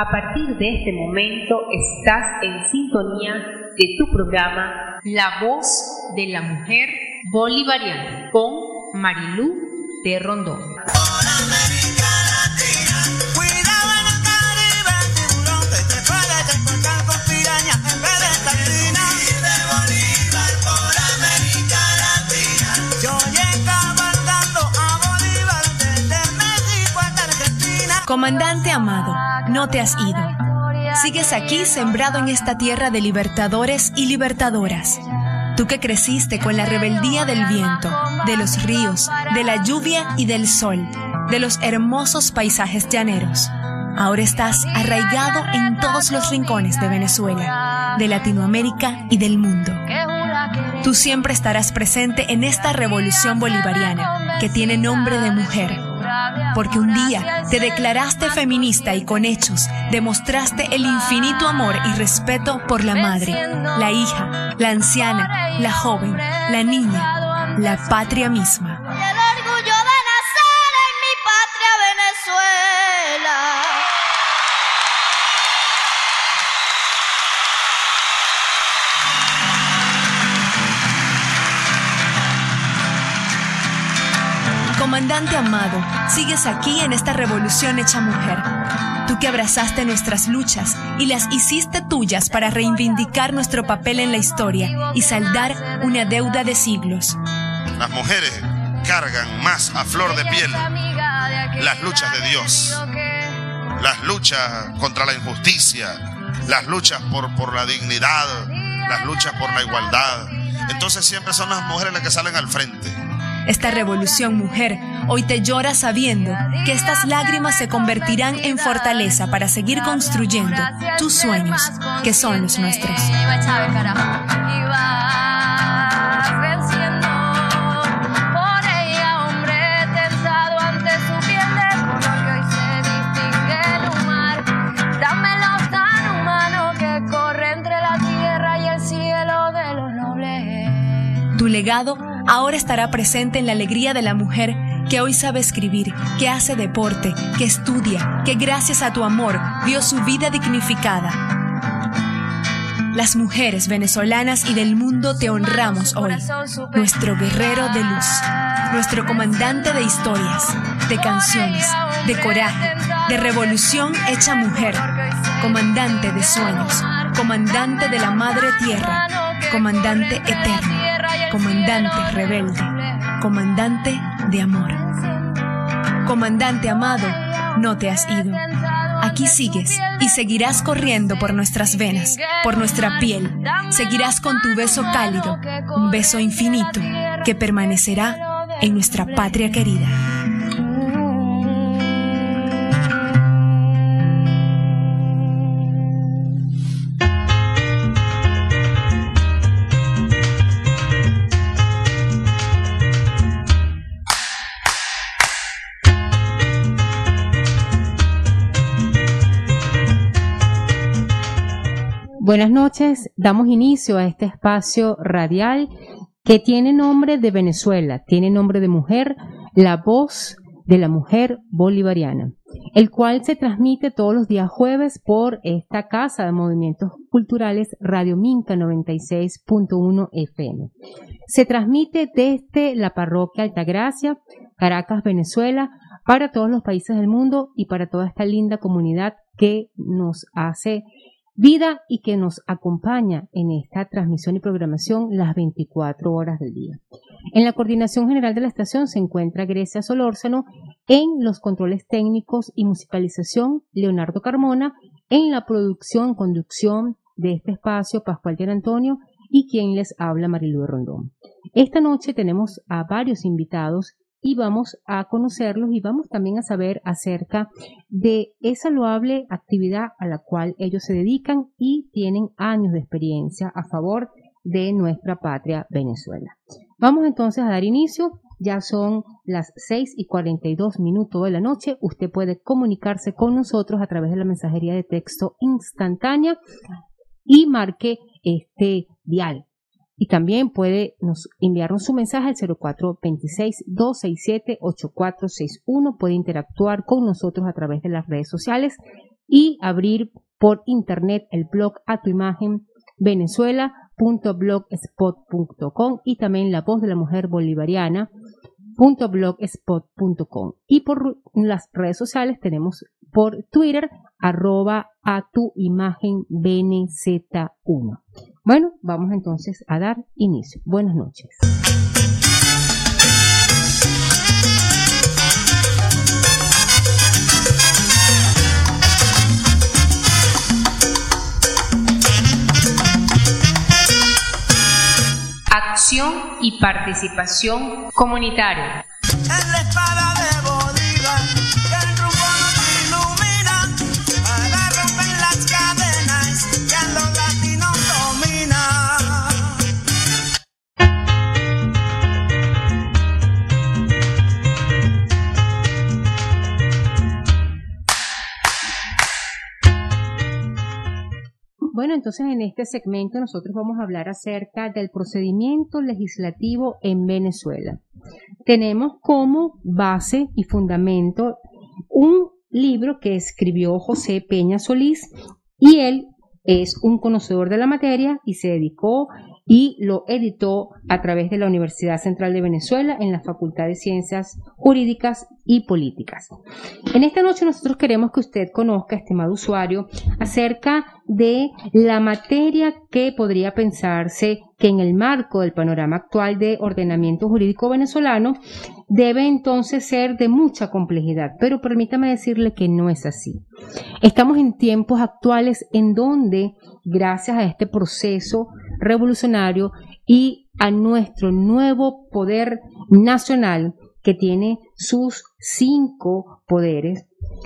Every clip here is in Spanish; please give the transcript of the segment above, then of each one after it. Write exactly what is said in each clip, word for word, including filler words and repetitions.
A partir de este momento estás en sintonía de tu programa La Voz de la Mujer Bolivariana con Marilú de Rondón. Comandante amado, no te has ido. Sigues aquí sembrado en esta tierra de libertadores y libertadoras. Tú que creciste con la rebeldía del viento, de los ríos, de la lluvia y del sol, de los hermosos paisajes llaneros. Ahora estás arraigado en todos los rincones de Venezuela, de Latinoamérica y del mundo. Tú siempre estarás presente en esta revolución bolivariana que tiene nombre de mujer. Porque un día te declaraste feminista y con hechos demostraste el infinito amor y respeto por la madre, la hija, la anciana, la joven, la niña, la patria misma. Y el orgullo de nacer en mi patria Venezuela. Comandante amado, sigues aquí en esta revolución hecha mujer. Tú que abrazaste nuestras luchas y las hiciste tuyas para reivindicar nuestro papel en la historia y saldar una deuda de siglos. Las mujeres cargan más a flor de piel las luchas de Dios, las luchas contra la injusticia, las luchas por, por la dignidad, las luchas por la igualdad. Entonces siempre son las mujeres las que salen al frente. Esta revolución mujer hoy te llora sabiendo que estas lágrimas se convertirán en fortaleza para seguir construyendo tus sueños, que son los nuestros. Tu legado ahora estará presente en la alegría de la mujer que hoy sabe escribir, que hace deporte, que estudia, que gracias a tu amor vio su vida dignificada. Las mujeres venezolanas y del mundo te honramos hoy, nuestro guerrero de luz, nuestro comandante de historias, de canciones, de coraje, de revolución hecha mujer, comandante de sueños, comandante de la madre tierra, comandante eterno, comandante rebelde, comandante de amor. Comandante amado, no te has ido. Aquí sigues y seguirás corriendo por nuestras venas, por nuestra piel. Seguirás con tu beso cálido, un beso infinito que permanecerá en nuestra patria querida. Buenas noches, damos inicio a este espacio radial que tiene nombre de Venezuela, tiene nombre de mujer, La Voz de la Mujer Bolivariana, el cual se transmite todos los días jueves por esta Casa de Movimientos Culturales Radio Minca noventa y seis punto uno F M. Se transmite desde la parroquia Altagracia, Caracas, Venezuela, para todos los países del mundo y para toda esta linda comunidad que nos hace vida y que nos acompaña en esta transmisión y programación las veinticuatro horas del día. En la coordinación general de la estación se encuentra Grecia Solórzano, en los controles técnicos y musicalización Leonardo Carmona, en la producción, conducción de este espacio Pascual Gian Antonio y quien les habla Marilú de Rondón. Esta noche tenemos a varios invitados y vamos a conocerlos y vamos también a saber acerca de esa loable actividad a la cual ellos se dedican y tienen años de experiencia a favor de nuestra patria Venezuela. Vamos entonces a dar inicio, ya son las seis y cuarenta y dos minutos de la noche, usted puede comunicarse con nosotros a través de la mensajería de texto instantánea y marque este dial. Y también puede nos enviarnos su mensaje al cero cuatro dos seis, dos seis siete, ocho cuatro seis uno. Puede interactuar con nosotros a través de las redes sociales y abrir por internet el blog A Tu Imagen Venezuela punto blogspot punto com y también La Voz de la Mujer Bolivariana punto blogspot punto com. Y por las redes sociales tenemos por Twitter arroba a tu imagen B N Z uno. Bueno, vamos entonces a dar inicio. Buenas noches. Acción y participación comunitaria. Es la espada de Bolívar, que el rumbo nos ilumina, para romper las cadenas que a los latinos domina. Bueno, entonces en este segmento nosotros vamos a hablar acerca del procedimiento legislativo en Venezuela. Tenemos como base y fundamento un libro que escribió José Peña Solís y él es un conocedor de la materia y se dedicó y lo editó a través de la Universidad Central de Venezuela en la Facultad de Ciencias Jurídicas y Políticas. En esta noche nosotros queremos que usted conozca, estimado usuario, acerca de la materia que podría pensarse que en el marco del panorama actual de ordenamiento jurídico venezolano debe entonces ser de mucha complejidad, pero permítame decirle que no es así. Estamos en tiempos actuales en donde, gracias a este proceso revolucionario y a nuestro nuevo poder nacional que tiene sus cinco poderes,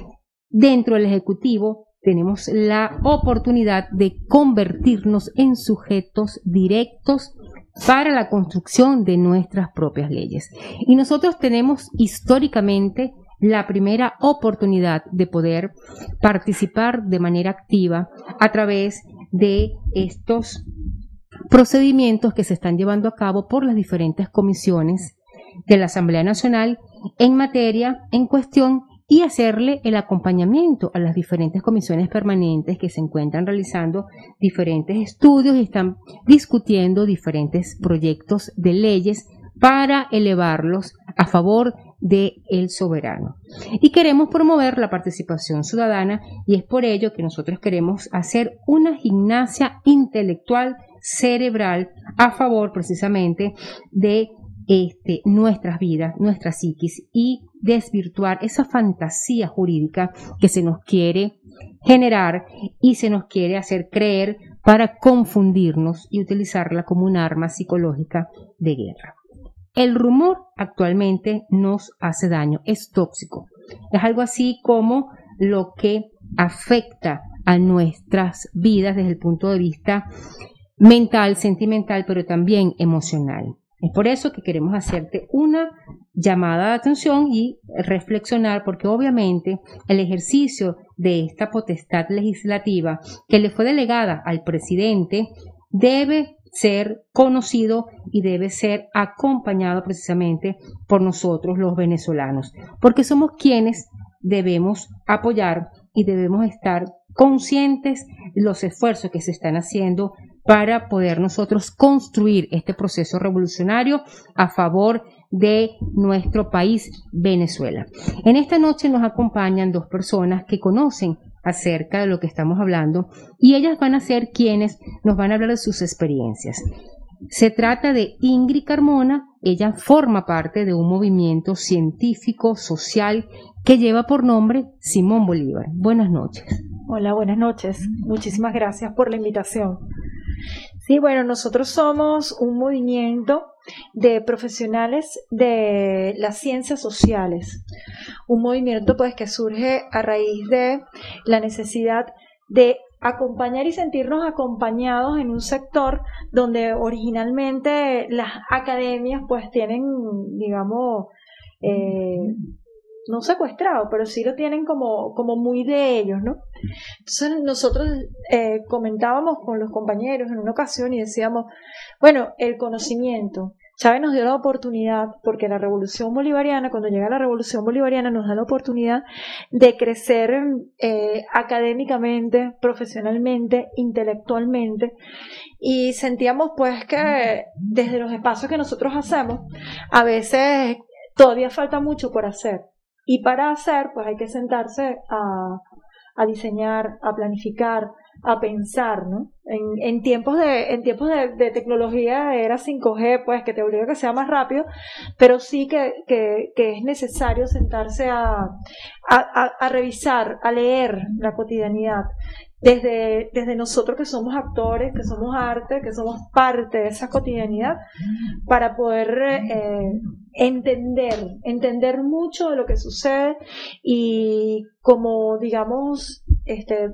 dentro del Ejecutivo tenemos la oportunidad de convertirnos en sujetos directos para la construcción de nuestras propias leyes. Y nosotros tenemos históricamente la primera oportunidad de poder participar de manera activa a través de estos procedimientos que se están llevando a cabo por las diferentes comisiones de la Asamblea Nacional en materia en cuestión y hacerle el acompañamiento a las diferentes comisiones permanentes que se encuentran realizando diferentes estudios y están discutiendo diferentes proyectos de leyes para elevarlos a favor del soberano. Y queremos promover la participación ciudadana y es por ello que nosotros queremos hacer una gimnasia intelectual cerebral a favor precisamente de Este, nuestras vidas, nuestra psiquis y desvirtuar esa fantasía jurídica que se nos quiere generar y se nos quiere hacer creer para confundirnos y utilizarla como un arma psicológica de guerra. El rumor actualmente nos hace daño, es tóxico, es algo así como lo que afecta a nuestras vidas desde el punto de vista mental, sentimental, pero también emocional. Es por eso que queremos hacerte una llamada de atención y reflexionar, porque obviamente el ejercicio de esta potestad legislativa que le fue delegada al presidente debe ser conocido y debe ser acompañado precisamente por nosotros los venezolanos, porque somos quienes debemos apoyar y debemos estar conscientes de los esfuerzos que se están haciendo para poder nosotros construir este proceso revolucionario a favor de nuestro país, Venezuela. En esta noche nos acompañan dos personas que conocen acerca de lo que estamos hablando y ellas van a ser quienes nos van a hablar de sus experiencias. Se trata de Ingrid Carmona, ella forma parte de un movimiento científico, social, que lleva por nombre Simón Bolívar. Buenas noches. Hola, buenas noches. Muchísimas gracias por la invitación. Sí, bueno, nosotros somos un movimiento de profesionales de las ciencias sociales, un movimiento pues que surge a raíz de la necesidad de acompañar y sentirnos acompañados en un sector donde originalmente las academias pues tienen, digamos, eh, no secuestrado, pero sí lo tienen como, como muy de ellos, ¿no? Entonces nosotros eh, comentábamos con los compañeros en una ocasión y decíamos, bueno, el conocimiento, Chávez nos dio la oportunidad, porque la revolución bolivariana, cuando llega la revolución bolivariana, nos da la oportunidad de crecer eh, académicamente, profesionalmente, intelectualmente, y sentíamos pues que desde los espacios que nosotros hacemos, a veces todavía falta mucho por hacer, y para hacer pues hay que sentarse a, a diseñar, a planificar, a pensar, ¿no? En, en tiempos de en tiempos de, de tecnología de era cinco G, pues que te obliga a que sea más rápido, pero sí que, que, que es necesario sentarse a, a, a, a revisar, a leer la cotidianidad. Desde, desde nosotros que somos actores, que somos arte, que somos parte de esa cotidianidad, para poder eh, entender, entender mucho de lo que sucede y como, digamos, este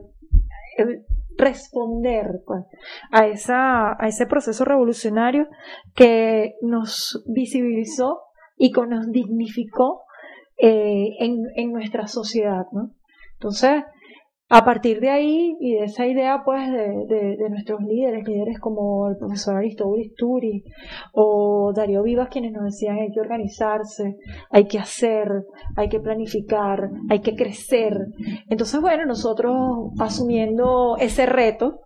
responder pues, a esa a ese proceso revolucionario que nos visibilizó y que nos dignificó eh, en, en nuestra sociedad, ¿no? Entonces, a partir de ahí y de esa idea pues de, de, de nuestros líderes, líderes como el profesor Aristóbulo Turi o Darío Vivas, quienes nos decían hay que organizarse, hay que hacer, hay que planificar, hay que crecer. Entonces, bueno, nosotros asumiendo ese reto,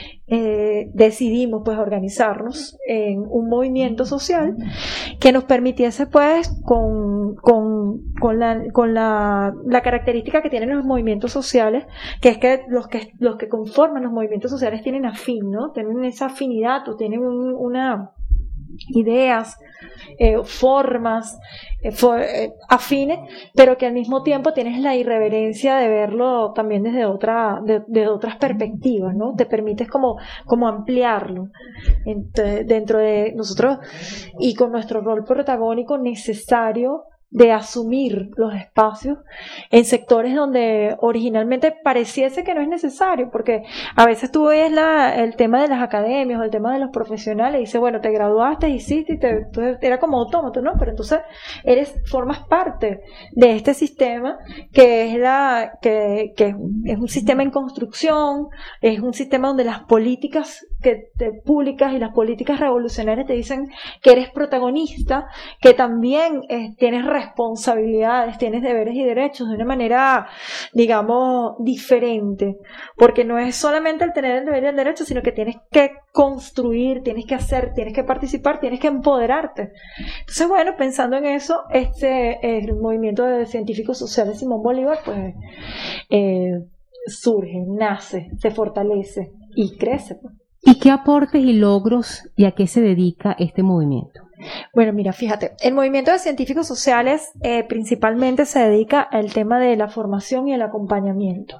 eh, decidimos pues organizarnos en un movimiento social que nos permitiese pues con, con, con, la, con la, la característica que tienen los movimientos sociales, que es que los que los que conforman los movimientos sociales tienen afín, ¿no? Tienen esa afinidad o tienen un, una ideas, eh, formas eh, for, eh, afines, pero que al mismo tiempo tienes la irreverencia de verlo también desde otra de, de otras perspectivas, ¿no? Te permites como como ampliarlo Entonces, dentro de nosotros y con nuestro rol protagónico necesario de asumir los espacios en sectores donde originalmente pareciese que no es necesario, porque a veces tú ves la, el tema de las academias o el tema de los profesionales y dices, bueno, te graduaste, hiciste, y te, tú, era como autómato, ¿no? Pero entonces eres, formas parte de este sistema que es la, que, que es un sistema en construcción, es un sistema donde las políticas que te, públicas y las políticas revolucionarias te dicen que eres protagonista, que también eh, tienes responsabilidades, tienes deberes y derechos de una manera, digamos, diferente, porque no es solamente el tener el deber y el derecho, sino que tienes que construir, tienes que hacer, tienes que participar, tienes que empoderarte. Entonces, bueno, pensando en eso, este el movimiento de científicos sociales Simón Bolívar, pues, eh, surge, nace, se fortalece y crece. ¿Y qué aportes y logros y a qué se dedica este movimiento? Bueno, mira, fíjate, el movimiento de científicos sociales eh, principalmente se dedica al tema de la formación y el acompañamiento.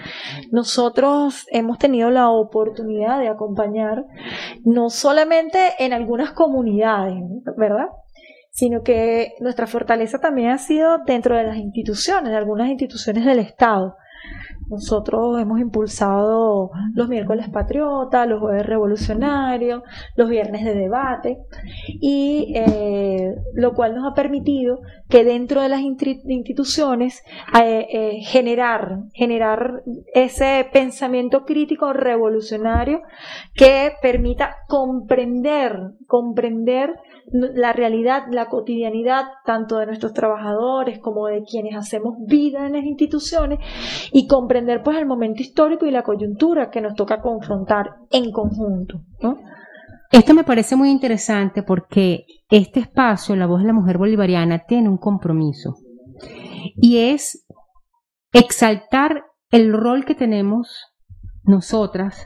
Nosotros hemos tenido la oportunidad de acompañar no solamente en algunas comunidades, ¿verdad?, sino que nuestra fortaleza también ha sido dentro de las instituciones, de algunas instituciones del Estado. Nosotros hemos impulsado los miércoles patriotas, los jueves revolucionarios, los viernes de debate, y eh, lo cual nos ha permitido que dentro de las instituciones eh, eh, generar, generar ese pensamiento crítico revolucionario que permita comprender, comprender la realidad, la cotidianidad, tanto de nuestros trabajadores como de quienes hacemos vida en las instituciones, y comprender pues el momento histórico y la coyuntura que nos toca confrontar en conjunto, ¿no? Esto me parece muy interesante porque este espacio, La Voz de la Mujer Bolivariana, tiene un compromiso, y es exaltar el rol que tenemos nosotras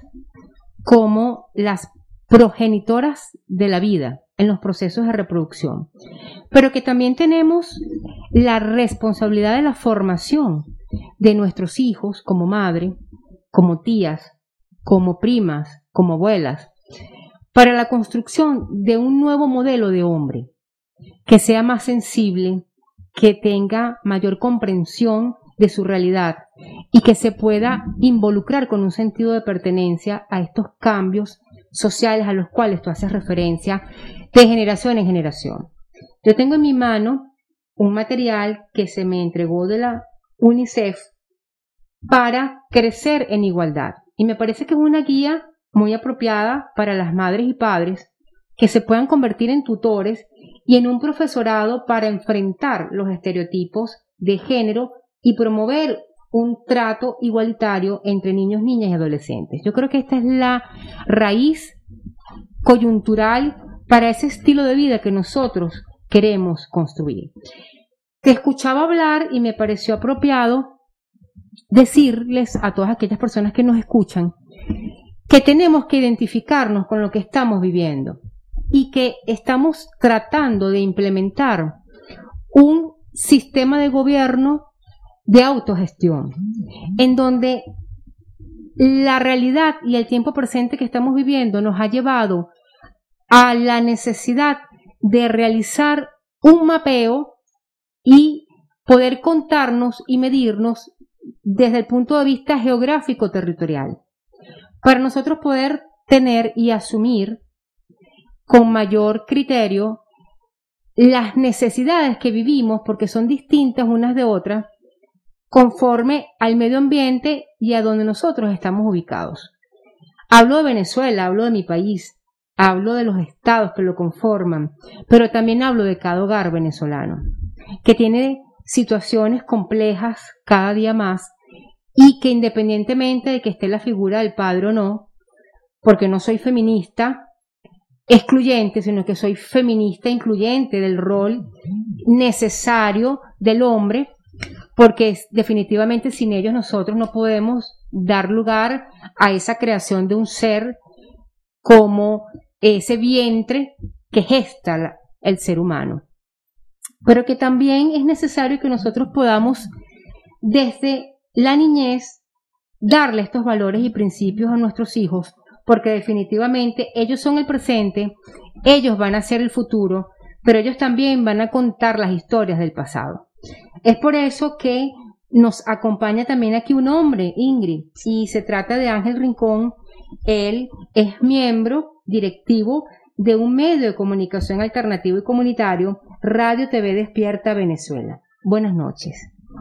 como las progenitoras de la vida en los procesos de reproducción, pero que también tenemos la responsabilidad de la formación de nuestros hijos como madre, como tías, como primas, como abuelas, para la construcción de un nuevo modelo de hombre que sea más sensible, que tenga mayor comprensión de su realidad y que se pueda involucrar con un sentido de pertenencia a estos cambios sociales a los cuales tú haces referencia de generación en generación. Yo tengo en mi mano un material que se me entregó de la UNICEF para crecer en igualdad, y me parece que es una guía muy apropiada para las madres y padres que se puedan convertir en tutores y en un profesorado para enfrentar los estereotipos de género y promover un trato igualitario entre niños, niñas y adolescentes. Yo creo que esta es la raíz coyuntural para ese estilo de vida que nosotros queremos construir. Te escuchaba hablar y me pareció apropiado decirles a todas aquellas personas que nos escuchan que tenemos que identificarnos con lo que estamos viviendo y que estamos tratando de implementar un sistema de gobierno de autogestión, en donde la realidad y el tiempo presente que estamos viviendo nos ha llevado a la necesidad de realizar un mapeo y poder contarnos y medirnos desde el punto de vista geográfico territorial, para nosotros poder tener y asumir con mayor criterio las necesidades que vivimos, porque son distintas unas de otras, conforme al medio ambiente y a donde nosotros estamos ubicados. Hablo de Venezuela, hablo de mi país, hablo de los estados que lo conforman, pero también hablo de cada hogar venezolano, que tiene situaciones complejas cada día más y que independientemente de que esté la figura del padre o no, porque no soy feminista excluyente, sino que soy feminista incluyente del rol necesario del hombre, porque definitivamente sin ellos nosotros no podemos dar lugar a esa creación de un ser como ese vientre que gesta la, el ser humano. Pero que también es necesario que nosotros podamos desde la niñez darle estos valores y principios a nuestros hijos, porque definitivamente ellos son el presente, ellos van a ser el futuro, pero ellos también van a contar las historias del pasado. Es por eso que nos acompaña también aquí un hombre, Ingrid, y se trata de Ángel Rincón. Él es miembro directivo de un medio de comunicación alternativo y comunitario, Radio T V Despierta Venezuela. Buenas noches.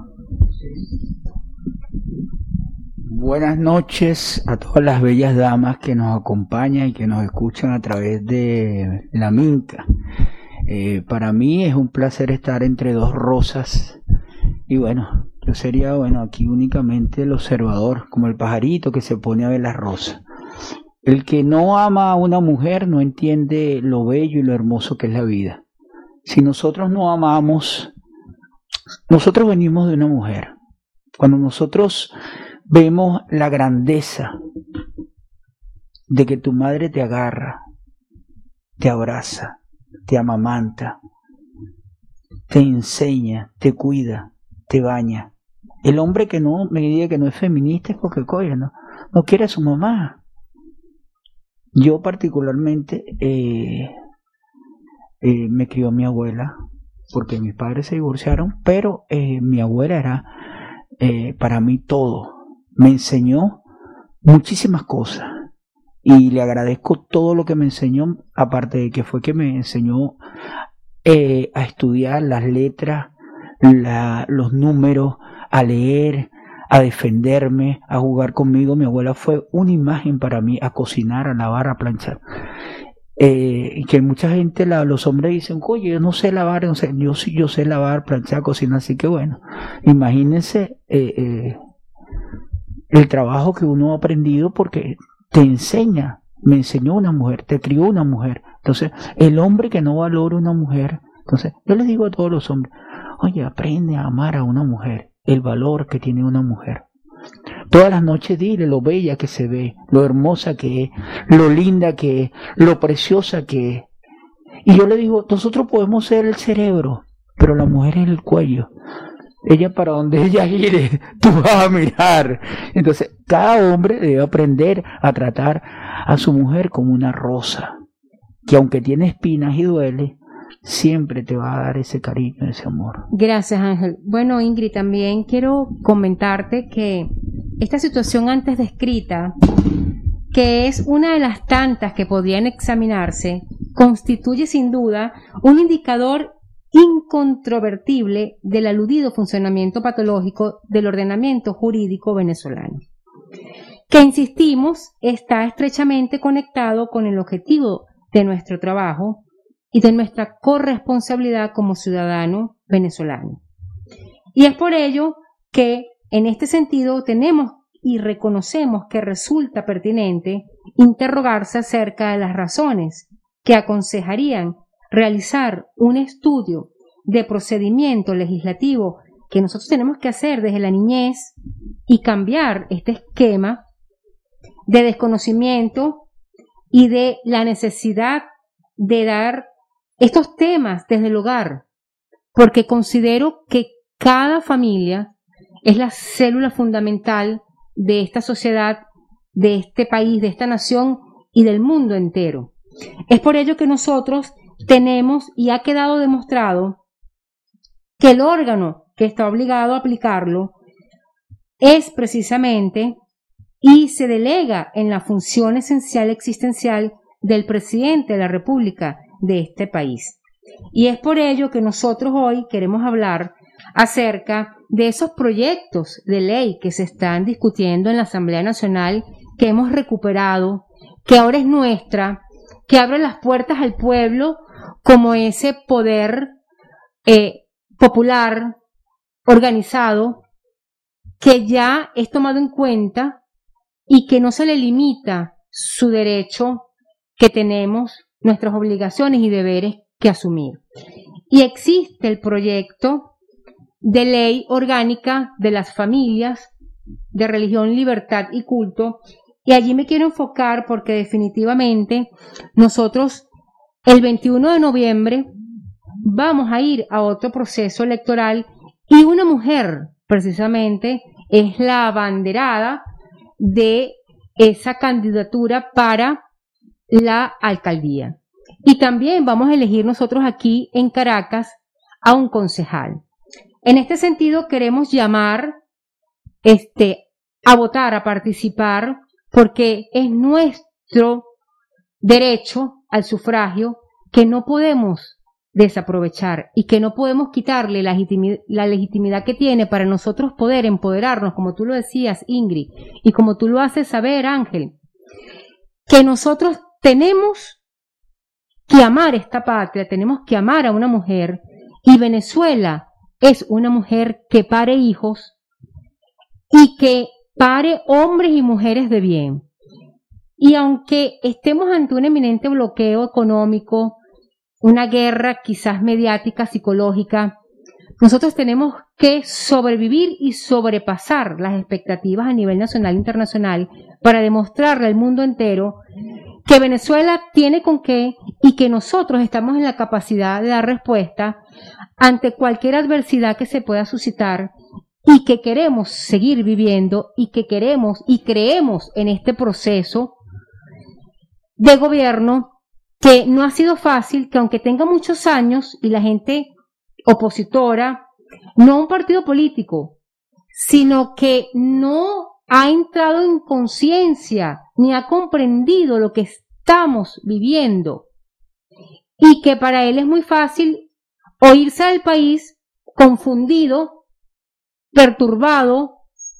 Buenas noches a todas las bellas damas que nos acompañan y que nos escuchan a través de la Minca. Eh, para mí es un placer estar entre dos rosas y bueno, yo sería bueno aquí únicamente el observador, como el pajarito que se pone a ver las rosas. El que no ama a una mujer no entiende lo bello y lo hermoso que es la vida. Si nosotros no amamos, nosotros venimos de una mujer. Cuando nosotros vemos la grandeza de que tu madre te agarra, te abraza, te amamanta, te enseña, te cuida, te baña. El hombre que no me diga que no es feminista es porque coño, no, no quiere a su mamá. Yo particularmente eh, eh, me crió mi abuela, porque mis padres se divorciaron, pero eh, mi abuela era eh, para mí todo. Me enseñó muchísimas cosas y le agradezco todo lo que me enseñó, aparte de que fue que me enseñó eh, a estudiar las letras, la, los números, a leer, a defenderme, a jugar conmigo. Mi abuela fue una imagen para mí, a cocinar, a lavar, a planchar. Eh, que mucha gente, la, los hombres dicen, oye, yo no sé lavar, no sé, yo sí, yo sé lavar, planchar, cocinar, así que bueno, imagínense eh, eh, el trabajo que uno ha aprendido, porque te enseña, me enseñó una mujer, te crió una mujer. Entonces, el hombre que no valora una mujer, entonces, yo les digo a todos los hombres, oye, aprende a amar a una mujer, el valor que tiene una mujer. Todas las noches dile lo bella que se ve, lo hermosa que es, lo linda que es, lo preciosa que es. Y yo le digo, nosotros podemos ser el cerebro, pero la mujer es el cuello. Ella, para donde ella gire, tú vas a mirar. Entonces, cada hombre debe aprender a tratar a su mujer como una rosa, que aunque tiene espinas y duele, siempre te va a dar ese cariño, ese amor. Gracias, Ángel. Bueno, Ingrid, también quiero comentarte que esta situación antes descrita, que es una de las tantas que podrían examinarse, constituye sin duda un indicador incontrovertible del aludido funcionamiento patológico del ordenamiento jurídico venezolano, que insistimos está estrechamente conectado con el objetivo de nuestro trabajo y de nuestra corresponsabilidad como ciudadano venezolano. Y es por ello que en este sentido tenemos y reconocemos que resulta pertinente interrogarse acerca de las razones que aconsejarían realizar un estudio de procedimiento legislativo que nosotros tenemos que hacer desde la niñez y cambiar este esquema de desconocimiento y de la necesidad de dar estos temas desde el hogar, porque considero que cada familia es la célula fundamental de esta sociedad, de este país, de esta nación y del mundo entero. Es por ello que nosotros tenemos y ha quedado demostrado que el órgano que está obligado a aplicarlo es precisamente y se delega en la función esencial existencial del presidente de la República de este país. Y es por ello que nosotros hoy queremos hablar acerca de esos proyectos de ley que se están discutiendo en la Asamblea Nacional, que hemos recuperado, que ahora es nuestra, que abre las puertas al pueblo como ese poder eh, popular, organizado, que ya es tomado en cuenta y que no se le limita su derecho que tenemos, nuestras obligaciones y deberes que asumir. Y existe el proyecto de ley orgánica de las familias de religión, libertad y culto, y allí me quiero enfocar porque definitivamente nosotros el veintiuno de noviembre vamos a ir a otro proceso electoral y una mujer precisamente es la abanderada de esa candidatura para la alcaldía. Y también vamos a elegir nosotros aquí en Caracas a un concejal. En este sentido queremos llamar este, a votar, a participar, porque es nuestro derecho al sufragio que no podemos desaprovechar y que no podemos quitarle la legitimidad, la legitimidad que tiene para nosotros poder empoderarnos, como tú lo decías, Ingrid, y como tú lo haces saber, Ángel, que nosotros tenemos que amar esta patria, tenemos que amar a una mujer, y Venezuela es una mujer que pare hijos y que pare hombres y mujeres de bien. Y aunque estemos ante un eminente bloqueo económico, una guerra quizás mediática, psicológica, nosotros tenemos que sobrevivir y sobrepasar las expectativas a nivel nacional e internacional para demostrarle al mundo entero que Venezuela tiene con qué y que nosotros estamos en la capacidad de dar respuesta ante cualquier adversidad que se pueda suscitar y que queremos seguir viviendo y que queremos y creemos en este proceso de gobierno que no ha sido fácil, que aunque tenga muchos años y la gente opositora, no un partido político, sino que no ha entrado en conciencia ni ha comprendido lo que estamos viviendo y que para él es muy fácil o irse del país confundido, perturbado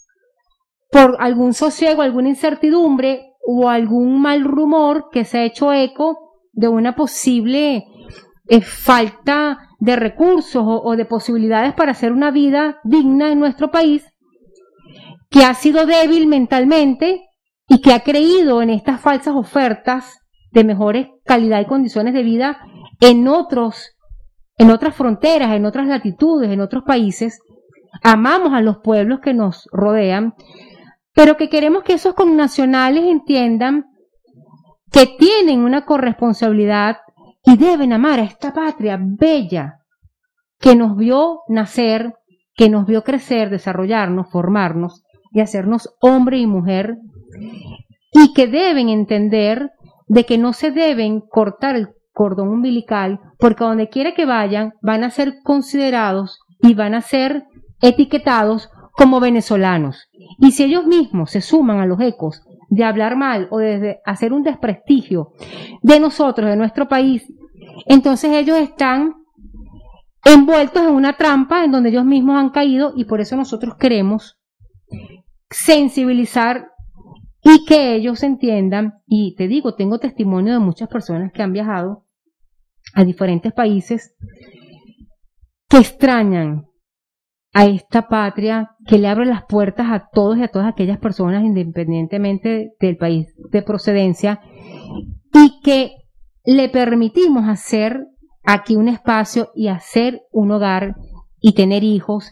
por algún sosiego, alguna incertidumbre o algún mal rumor que se ha hecho eco de una posible eh, falta de recursos o, o de posibilidades para hacer una vida digna en nuestro país, que ha sido débil mentalmente y que ha creído en estas falsas ofertas de mejores calidad y condiciones de vida en otros, en otras fronteras, en otras latitudes, en otros países. Amamos a los pueblos que nos rodean, pero que queremos que esos connacionales entiendan que tienen una corresponsabilidad y deben amar a esta patria bella que nos vio nacer, que nos vio crecer, desarrollarnos, formarnos y hacernos hombre y mujer, y que deben entender de que no se deben cortar el cordón umbilical, porque a donde quiera que vayan van a ser considerados y van a ser etiquetados como venezolanos. Y si ellos mismos se suman a los ecos de hablar mal o de hacer un desprestigio de nosotros, de nuestro país, entonces ellos están envueltos en una trampa en donde ellos mismos han caído, y por eso nosotros queremos sensibilizar y que ellos entiendan, y te digo, tengo testimonio de muchas personas que han viajado a diferentes países que extrañan a esta patria que le abre las puertas a todos y a todas aquellas personas independientemente del país de procedencia, y que le permitimos hacer aquí un espacio y hacer un hogar y tener hijos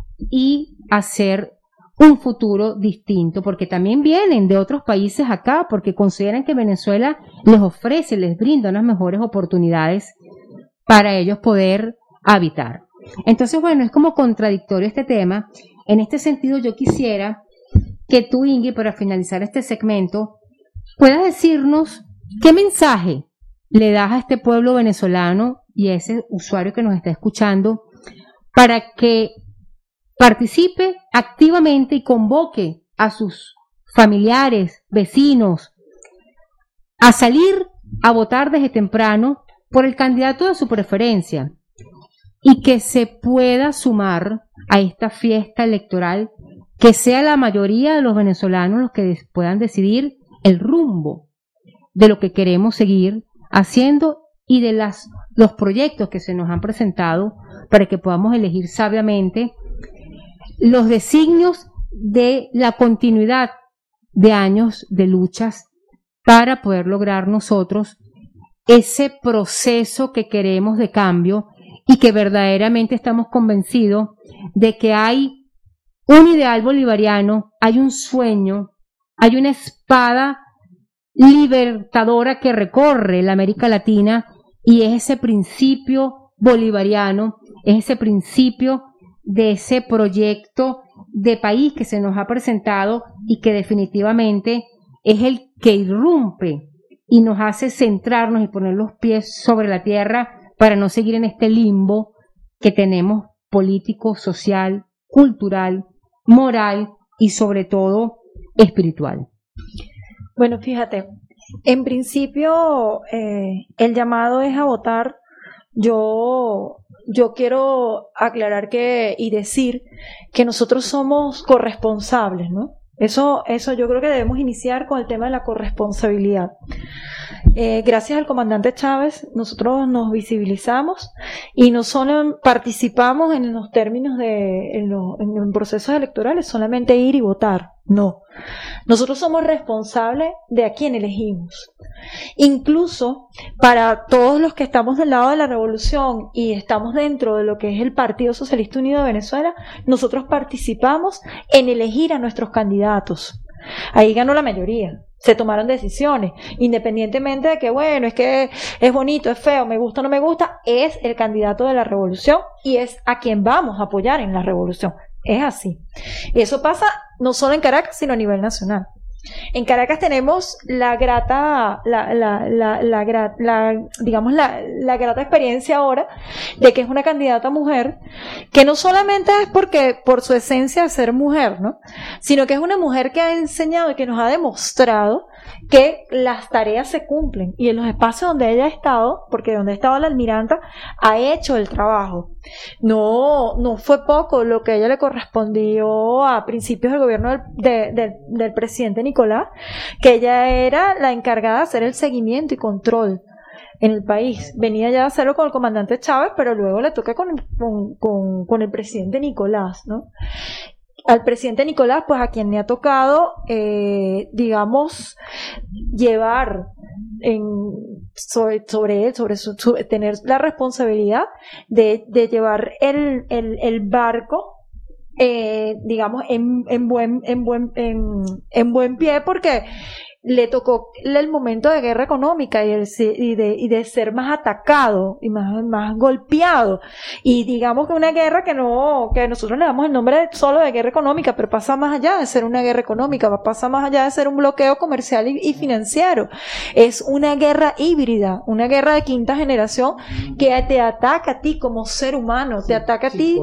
y hacer un futuro distinto, porque también vienen de otros países acá, porque consideran que Venezuela les ofrece, les brinda unas mejores oportunidades para ellos poder habitar. Entonces, bueno, es como contradictorio este tema. En este sentido, yo quisiera que tú, Ingrid, para finalizar este segmento, puedas decirnos qué mensaje le das a este pueblo venezolano y a ese usuario que nos está escuchando para que participe activamente y convoque a sus familiares, vecinos, a salir a votar desde temprano por el candidato de su preferencia y que se pueda sumar a esta fiesta electoral, que sea la mayoría de los venezolanos los que puedan decidir el rumbo de lo que queremos seguir haciendo y de las, los proyectos que se nos han presentado para que podamos elegir sabiamente los designios de la continuidad de años de luchas para poder lograr nosotros ese proceso que queremos de cambio y que verdaderamente estamos convencidos de que hay un ideal bolivariano, hay un sueño, hay una espada libertadora que recorre la América Latina y es ese principio bolivariano, es ese principio de ese proyecto de país que se nos ha presentado y que definitivamente es el que irrumpe y nos hace centrarnos y poner los pies sobre la tierra para no seguir en este limbo que tenemos político, social, cultural, moral y sobre todo espiritual. Bueno, fíjate, en principio eh, el llamado es a votar. Yo, yo quiero aclarar que y decir que nosotros somos corresponsables, ¿no? Eso, eso yo creo que debemos iniciar con el tema de la corresponsabilidad. Eh, gracias al comandante Chávez, nosotros nos visibilizamos y no solo participamos en los términos de en los, en los procesos electorales, solamente ir y votar. No. Nosotros somos responsables de a quién elegimos. Incluso para todos los que estamos del lado de la revolución y estamos dentro de lo que es el Partido Socialista Unido de Venezuela, nosotros participamos en elegir a nuestros candidatos. Ahí ganó la mayoría. Se tomaron decisiones, independientemente de que, bueno, es que es bonito, es feo, me gusta o no me gusta, es el candidato de la revolución y es a quien vamos a apoyar en la revolución. Es así. Y eso pasa no solo en Caracas, sino a nivel nacional. En Caracas tenemos la grata, la, la, la, la, la, la digamos, la, la grata experiencia ahora de que es una candidata mujer, que no solamente es porque, por su esencia de ser mujer, ¿no? Sino que es una mujer que ha enseñado y que nos ha demostrado que las tareas se cumplen y en los espacios donde ella ha estado, porque donde ha estado la almiranta, ha hecho el trabajo. No, no fue poco lo que a ella le correspondió a principios del gobierno del, de, de, del presidente Nicolás, que ella era la encargada de hacer el seguimiento y control en el país. Venía ya a hacerlo con el comandante Chávez, pero luego le toca con, con, con, con el presidente Nicolás, ¿no? Al presidente Nicolás, pues a quien le ha tocado, eh, digamos, llevar en, sobre, sobre él, sobre su, su, tener la responsabilidad de, de llevar el, el, el barco, eh, digamos, en, en buen, en buen, en, en buen pie, porque le tocó el momento de guerra económica y, el, y, de, y de ser más atacado y más, más golpeado. Y digamos que una guerra que no, que nosotros le damos el nombre de, solo de guerra económica, pero pasa más allá de ser una guerra económica, pasa más allá de ser un bloqueo comercial y, y financiero. Es una guerra híbrida, una guerra de quinta generación que te ataca a ti como ser humano, te ataca a ti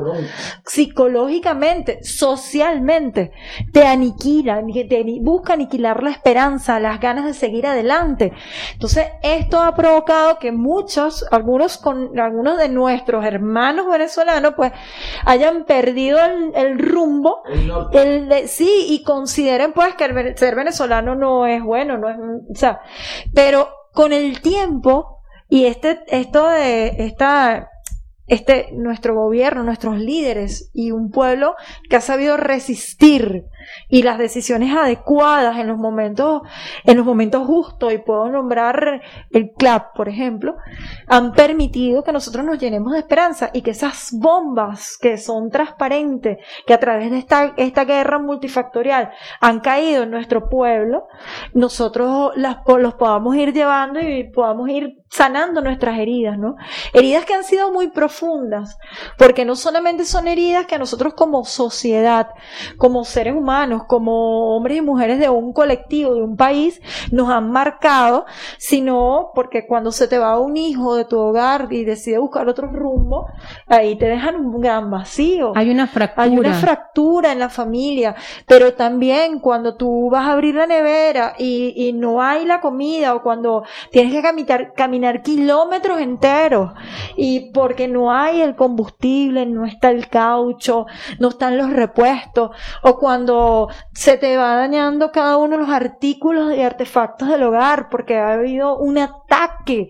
psicológicamente, socialmente, te aniquila, te busca aniquilar la esperanza, esperanza, las ganas de seguir adelante. Entonces, esto ha provocado que muchos, algunos con algunos de nuestros hermanos venezolanos, pues, hayan perdido el, el rumbo, el de, sí, y consideren, pues, que el, ser venezolano no es bueno, no es, o sea, pero con el tiempo, y este, esto de, esta, este, nuestro gobierno, nuestros líderes y un pueblo que ha sabido resistir y las decisiones adecuadas en los momentos, en los momentos justos, y puedo nombrar el C L A P, por ejemplo, han permitido que nosotros nos llenemos de esperanza y que esas bombas que son transparentes, que a través de esta, esta guerra multifactorial han caído en nuestro pueblo, nosotros las, los podamos ir llevando y podamos ir sanando nuestras heridas, ¿no? Heridas que han sido muy profundas, porque no solamente son heridas que a nosotros como sociedad, como seres humanos, como hombres y mujeres de un colectivo, de un país, nos han marcado, sino porque cuando se te va un hijo de tu hogar y decide buscar otro rumbo, ahí te dejan un gran vacío. Hay una fractura. Hay una fractura en la familia, pero también cuando tú vas a abrir la nevera y, y no hay la comida, o cuando tienes que caminar, caminar kilómetros enteros y porque no hay el combustible, no está el caucho, no están los repuestos, o cuando se te va dañando cada uno de los artículos y artefactos del hogar porque ha habido un ataque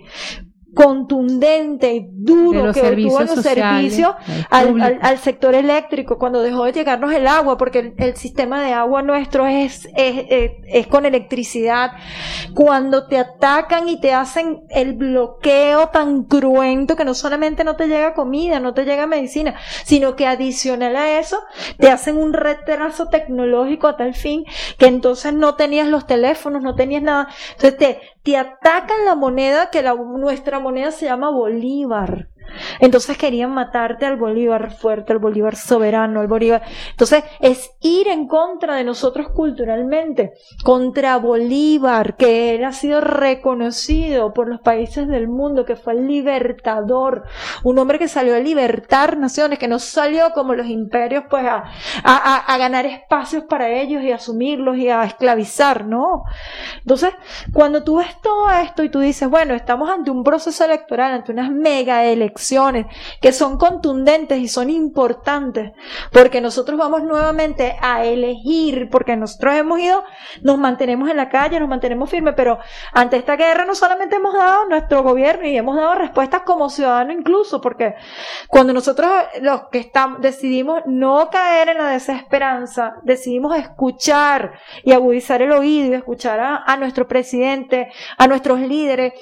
contundente y duro que tuvo en los servicios al, al, al sector eléctrico, cuando dejó de llegarnos el agua, porque el, el sistema de agua nuestro es, es, es, es con electricidad, cuando te atacan y te hacen el bloqueo tan cruento que no solamente no te llega comida, no te llega medicina, sino que adicional a eso te hacen un retraso tecnológico a tal fin que entonces no tenías los teléfonos, no tenías nada, entonces te te atacan la moneda, que la, nuestra moneda se llama Bolívar. Entonces querían matarte al Bolívar fuerte, al Bolívar soberano, al Bolívar. Entonces es ir en contra de nosotros culturalmente, contra Bolívar, que él ha sido reconocido por los países del mundo, que fue el libertador, un hombre que salió a libertar naciones, que no salió como los imperios pues a, a, a ganar espacios para ellos y a asumirlos y a esclavizar, ¿no? Entonces cuando tú ves todo esto y tú dices, bueno, estamos ante un proceso electoral, ante unas mega elecciones que son contundentes y son importantes, porque nosotros vamos nuevamente a elegir, porque nosotros hemos ido, nos mantenemos en la calle, nos mantenemos firmes, pero ante esta guerra no solamente hemos dado nuestro gobierno y hemos dado respuestas como ciudadanos incluso, porque cuando nosotros los que estamos decidimos no caer en la desesperanza, decidimos escuchar y agudizar el oído y escuchar a, a nuestro presidente, a nuestros líderes,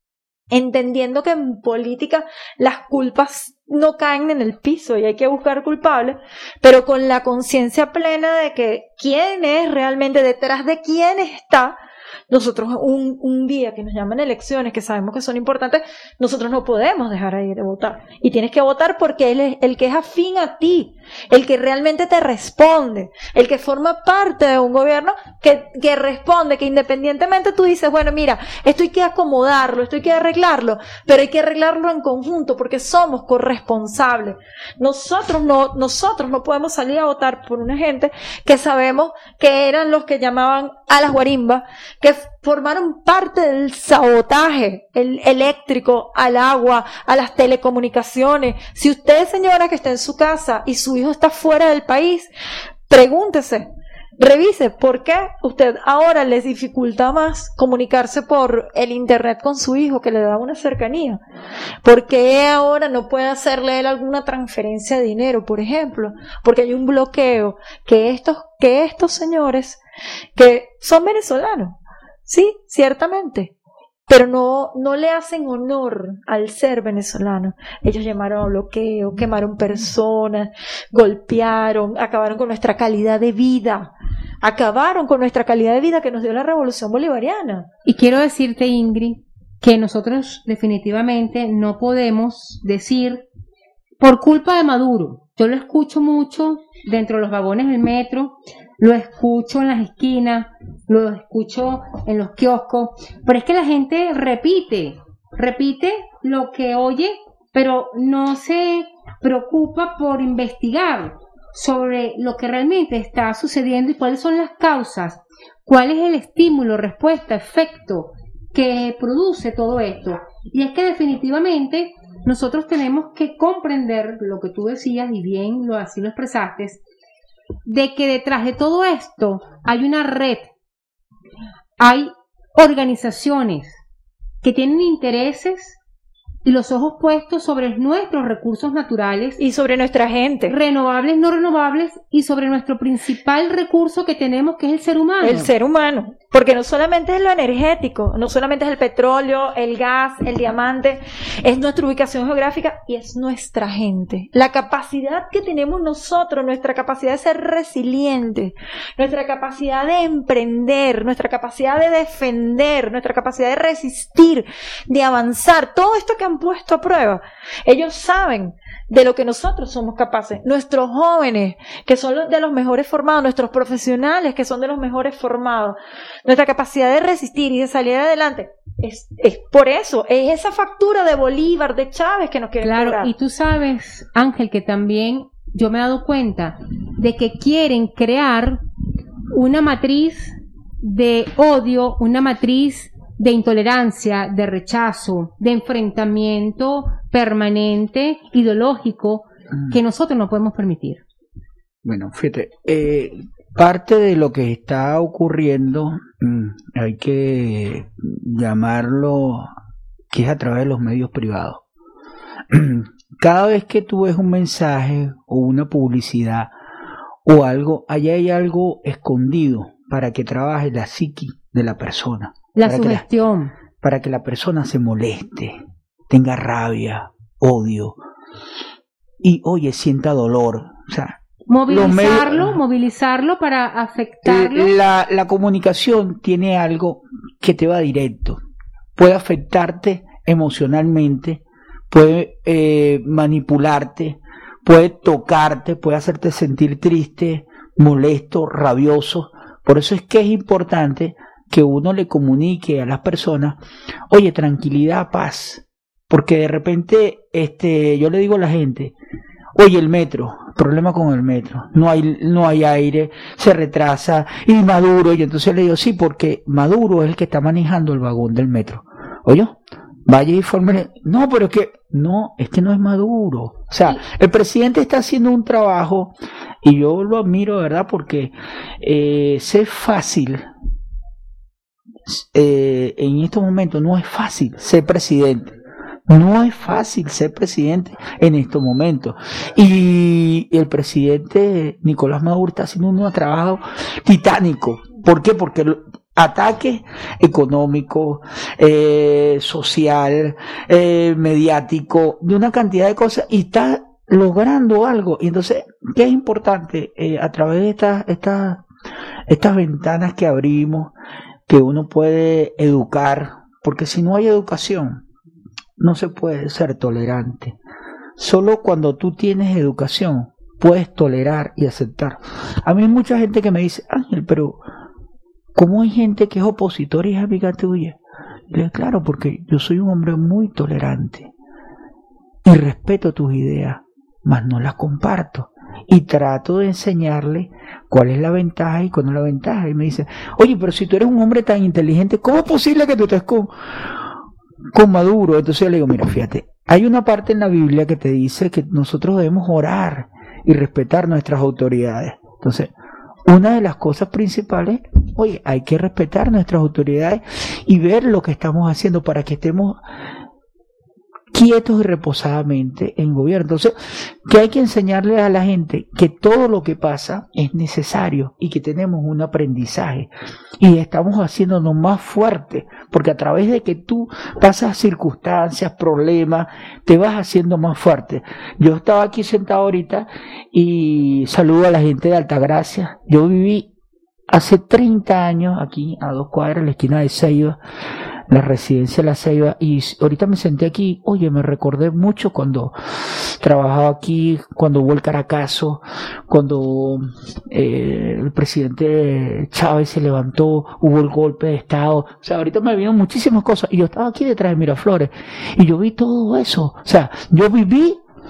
entendiendo que en política las culpas no caen en el piso y hay que buscar culpables, pero con la conciencia plena de que quién es realmente, detrás de quién está. Nosotros un, un día que nos llaman elecciones, que sabemos que son importantes, nosotros no podemos dejar ahí de votar. Y tienes que votar porque él es el que es afín a ti, el que realmente te responde, el que forma parte de un gobierno que, que responde, que independientemente tú dices, bueno, mira, esto hay que acomodarlo, esto hay que arreglarlo, pero hay que arreglarlo en conjunto porque somos corresponsables. Nosotros no, nosotros no podemos salir a votar por una gente que sabemos que eran los que llamaban a las guarimbas, que formaron parte del sabotaje el eléctrico al agua, a las telecomunicaciones. Si usted, señora, que está en su casa y su hijo está fuera del país, pregúntese, revise por qué usted ahora les dificulta más comunicarse por el internet con su hijo, que le da una cercanía. ¿Por qué ahora no puede hacerle él alguna transferencia de dinero, por ejemplo? Porque hay un bloqueo que estos, que estos señores que son venezolanos, sí, ciertamente, pero no, no le hacen honor al ser venezolano. Ellos llamaron a bloqueo, quemaron personas, golpearon, acabaron con nuestra calidad de vida, acabaron con nuestra calidad de vida que nos dio la revolución bolivariana. Y quiero decirte, Ingrid, que nosotros definitivamente no podemos decir por culpa de Maduro. Yo lo escucho mucho dentro de los vagones del metro, lo escucho en las esquinas, lo escucho en los kioscos, pero es que la gente repite, repite lo que oye, pero no se preocupa por investigar, sobre lo que realmente está sucediendo y cuáles son las causas, cuál es el estímulo, respuesta, efecto que produce todo esto. Y es que definitivamente nosotros tenemos que comprender lo que tú decías, y bien lo así lo expresaste, de que detrás de todo esto hay una red, hay organizaciones que tienen intereses y los ojos puestos sobre nuestros recursos naturales y sobre nuestra gente, renovables, no renovables, y sobre nuestro principal recurso que tenemos, que es el ser humano. El ser humano, porque no solamente es lo energético, no solamente es el petróleo, el gas, el diamante, es nuestra ubicación geográfica y es nuestra gente. La capacidad que tenemos nosotros, nuestra capacidad de ser resilientes, nuestra capacidad de emprender, nuestra capacidad de defender, nuestra capacidad de resistir, de avanzar, todo esto que han puesto a prueba. Ellos saben de lo que nosotros somos capaces. Nuestros jóvenes, que son los de los mejores formados, nuestros profesionales, que son de los mejores formados, nuestra capacidad de resistir y de salir adelante, es, es por eso, es esa factura de Bolívar, de Chávez que nos quieren Claro, cobrar. y tú sabes, Ángel, que también yo me he dado cuenta de que quieren crear una matriz de odio, una matriz de intolerancia, de rechazo, de enfrentamiento permanente, ideológico, que nosotros no podemos permitir. Bueno, fíjate, eh, parte de lo que está ocurriendo, mmm, hay que llamarlo, que es a través de los medios privados. Cada vez que tú ves un mensaje o una publicidad o algo, allá hay algo escondido para que trabaje la psiqui de la persona. La para sugestión. Que la, para que la persona se moleste, tenga rabia, odio y, oye, sienta dolor. O sea, movilizarlo, medios, movilizarlo para afectarlo. La, la comunicación tiene algo que te va directo. Puede afectarte emocionalmente, puede eh, manipularte, puede tocarte, puede hacerte sentir triste, molesto, rabioso. Por eso es que es importante que uno le comunique a las personas, oye, tranquilidad, paz, porque de repente este, yo le digo a la gente, oye, el metro, problema con el metro, no hay, no hay aire, se retrasa, y Maduro, y entonces le digo, sí, porque Maduro es el que está manejando el vagón del metro, oye, vaya y fórmule, no, pero es que, no, es que no es Maduro, o sea, el presidente está haciendo un trabajo, y yo lo admiro, ¿verdad?, porque eh, sé fácil. Eh, en estos momentos no es fácil ser presidente, no es fácil ser presidente en estos momentos, y el presidente Nicolás Maduro está haciendo un trabajo titánico. ¿Por qué? Porque el ataque económico, eh, social, eh, mediático, de una cantidad de cosas, y está logrando algo. Y entonces, ¿qué es importante? Eh, a través de estas estas estas ventanas que abrimos, que uno puede educar, porque si no hay educación, no se puede ser tolerante. Solo cuando tú tienes educación, puedes tolerar y aceptar. A mí hay mucha gente que me dice, Ángel, pero ¿cómo hay gente que es opositora y es amiga tuya? Y le digo, claro, porque yo soy un hombre muy tolerante y respeto tus ideas, mas no las comparto. Y trato de enseñarle cuál es la ventaja y cuál no es la ventaja. Y me dice, oye, pero si tú eres un hombre tan inteligente, ¿cómo es posible que tú estés con, con Maduro? Entonces yo le digo, mira, fíjate, hay una parte en la Biblia que te dice que nosotros debemos orar y respetar nuestras autoridades. Entonces, una de las cosas principales, oye, hay que respetar nuestras autoridades y ver lo que estamos haciendo para que estemos quietos y reposadamente en gobierno. Entonces, que hay que enseñarle a la gente que todo lo que pasa es necesario y que tenemos un aprendizaje y estamos haciéndonos más fuertes, porque a través de que tú pasas circunstancias, problemas, te vas haciendo más fuerte. Yo estaba aquí sentado ahorita y saludo a la gente de Altagracia. Yo viví hace treinta años aquí a dos cuadras en la esquina de Ceiba, la residencia de La Ceiba, y ahorita me senté aquí, oye, me recordé mucho cuando trabajaba aquí, cuando hubo el Caracazo, cuando eh, el presidente Chávez se levantó, hubo el golpe de Estado, o sea, ahorita me vieron muchísimas cosas, y yo estaba aquí detrás de Miraflores, y yo vi todo eso, o sea, yo viví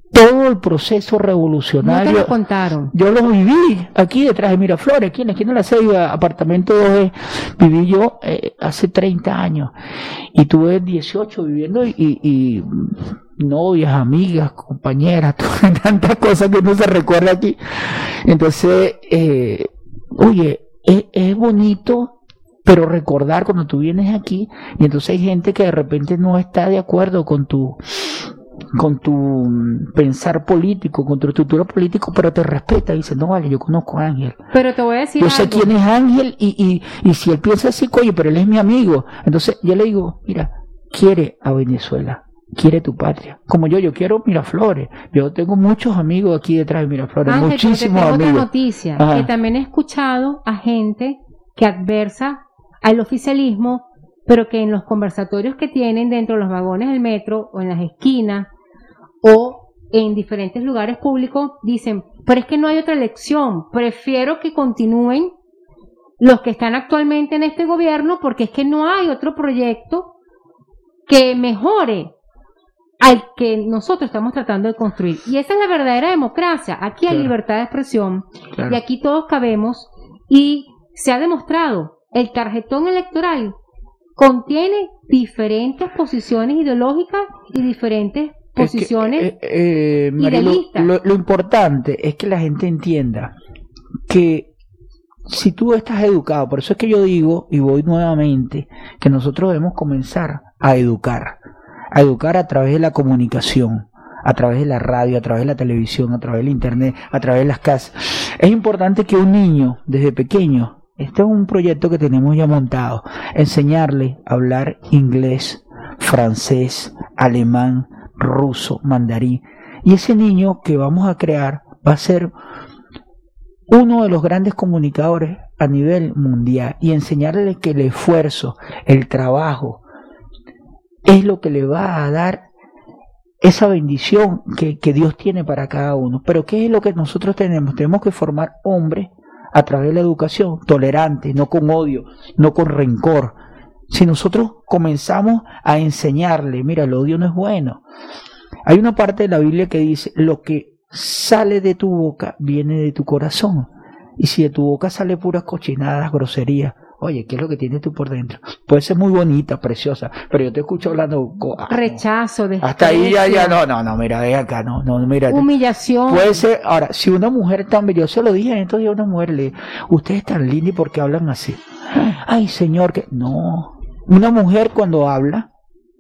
todo el proceso No revolucionario. te lo contaron. Yo lo viví aquí detrás de Miraflores, aquí en la esquina de la Ceiba, apartamento dos E, viví yo eh, hace treinta años y tuve dieciocho viviendo y, y, y novias, amigas, compañeras, tantas cosas que uno se recuerda aquí. Entonces, eh, oye, es, es bonito, pero recordar cuando tú vienes aquí y entonces hay gente que de repente no está de acuerdo con tu con tu pensar político, con tu estructura política, pero te respeta y dice, no vale, yo conozco a Ángel. Pero te voy a decir Yo sé algo. quién es Ángel y, y, y si él piensa así, oye, pero él es mi amigo. Entonces yo le digo, mira, quiere a Venezuela, quiere tu patria. Como yo, yo quiero Miraflores. Yo tengo muchos amigos aquí detrás de Miraflores, Ángel, muchísimos pero te tengo amigos. otra noticia, Ajá. que también he escuchado a gente que adversa al oficialismo, pero que en los conversatorios que tienen dentro de los vagones del metro o en las esquinas o en diferentes lugares públicos dicen, pero es que no hay otra elección, prefiero que continúen los que están actualmente en este gobierno porque es que no hay otro proyecto que mejore al que nosotros estamos tratando de construir. Y esa es la verdadera democracia. Aquí hay Claro. libertad de expresión Claro. y aquí todos cabemos y se ha demostrado, el tarjetón electoral contiene diferentes posiciones ideológicas y diferentes posiciones. Es que, eh, eh, Marilu, idealistas. lo, lo importante es que la gente entienda que si tú estás educado, por eso es que yo digo, y voy nuevamente, que nosotros debemos comenzar a educar, a educar a través de la comunicación, a través de la radio, a través de la televisión, a través del internet, a través de las casas. Es importante que un niño, desde pequeño, este es un proyecto que tenemos ya montado, enseñarle a hablar inglés, francés, alemán, ruso, mandarín. Y ese niño que vamos a crear va a ser uno de los grandes comunicadores a nivel mundial y enseñarle que el esfuerzo, el trabajo, es lo que le va a dar esa bendición que, que Dios tiene para cada uno. Pero ¿qué es lo que nosotros tenemos? Tenemos que formar hombres a través de la educación, tolerantes, no con odio, no con rencor. Si nosotros comenzamos a enseñarle, mira, el odio no es bueno. Hay una parte de la Biblia que dice, lo que sale de tu boca viene de tu corazón. Y si de tu boca sale puras cochinadas, groserías, oye, ¿qué es lo que tienes tú por dentro? Puede ser muy bonita, preciosa, pero yo te escucho hablando... Ah, rechazo, no. Hasta ahí ya, ya, no, no, no, mira, ven acá, no, no, mira. Humillación. Puede ser, ahora, si una mujer tan bella, yo se lo dije en estos días a una mujer, le ustedes tan lindos porque hablan así. Ay, señor, que no. Una mujer cuando habla,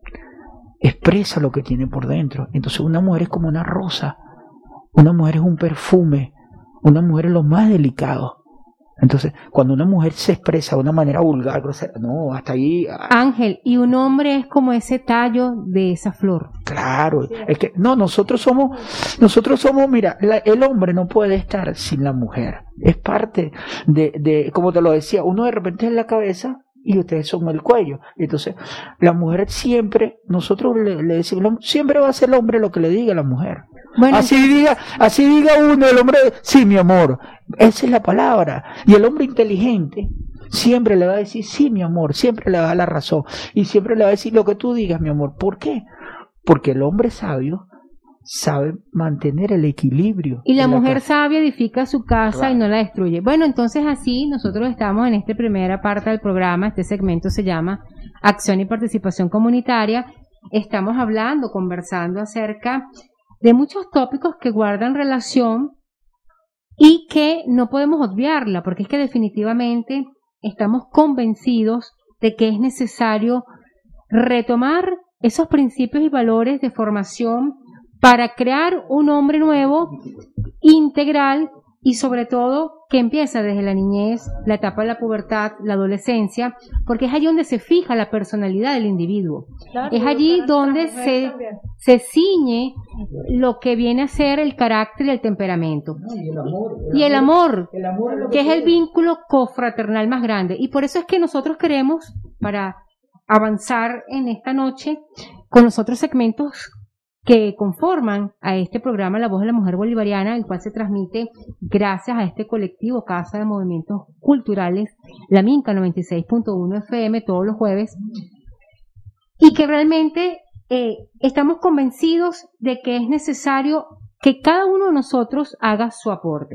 expresa lo que tiene por dentro. Entonces una mujer es como una rosa, una mujer es un perfume, una mujer es lo más delicado. Entonces, cuando una mujer se expresa de una manera vulgar, grosera, no, hasta ahí... Ángel, y un hombre es como ese tallo de esa flor. Claro, es que, no, nosotros somos, nosotros somos, mira, la, el hombre no puede estar sin la mujer. Es parte de, de, como te lo decía, uno de repente es la cabeza y ustedes son el cuello. Entonces, la mujer siempre, nosotros le, le decimos, siempre va a ser el hombre lo que le diga a la mujer. Bueno, así diga, así diga uno, el hombre, sí, mi amor, esa es la palabra. Y el hombre inteligente siempre le va a decir, sí, mi amor, siempre le va a dar la razón. Y siempre le va a decir lo que tú digas, mi amor. ¿Por qué? Porque el hombre sabio sabe mantener el equilibrio. Y la la mujer casa. sabia edifica su casa Claro. y no la destruye. Bueno, entonces así nosotros estamos en esta primera parte del programa. Este segmento se llama Acción y Participación Comunitaria. Estamos hablando, conversando acerca de muchos tópicos que guardan relación y que no podemos obviarla, porque es que definitivamente estamos convencidos de que es necesario retomar esos principios y valores de formación para crear un hombre nuevo, integral y sobre todo que empieza desde la niñez, la etapa de la pubertad, la adolescencia, porque es allí donde se fija la personalidad del individuo. Claro, Es allí donde se, se ciñe lo que viene a ser el carácter y el temperamento. Y el amor, Y el amor, el amor es lo que es el vínculo cofraternal más grande. Y por eso es que nosotros queremos, para avanzar en esta noche, con los otros segmentos que conforman a este programa La Voz de la Mujer Bolivariana, el cual se transmite gracias a este colectivo Casa de Movimientos Culturales, la Minca noventa y seis punto uno F M, todos los jueves, y que realmente eh, estamos convencidos de que es necesario que cada uno de nosotros haga su aporte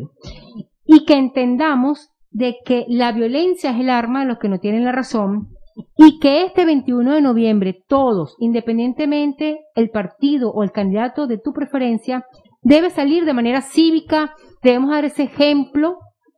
y que entendamos de que la violencia es el arma de los que no tienen la razón y que este veintiuno de noviembre todos, independientemente el partido o el candidato de tu preferencia, debe salir de manera cívica, debemos dar ese ejemplo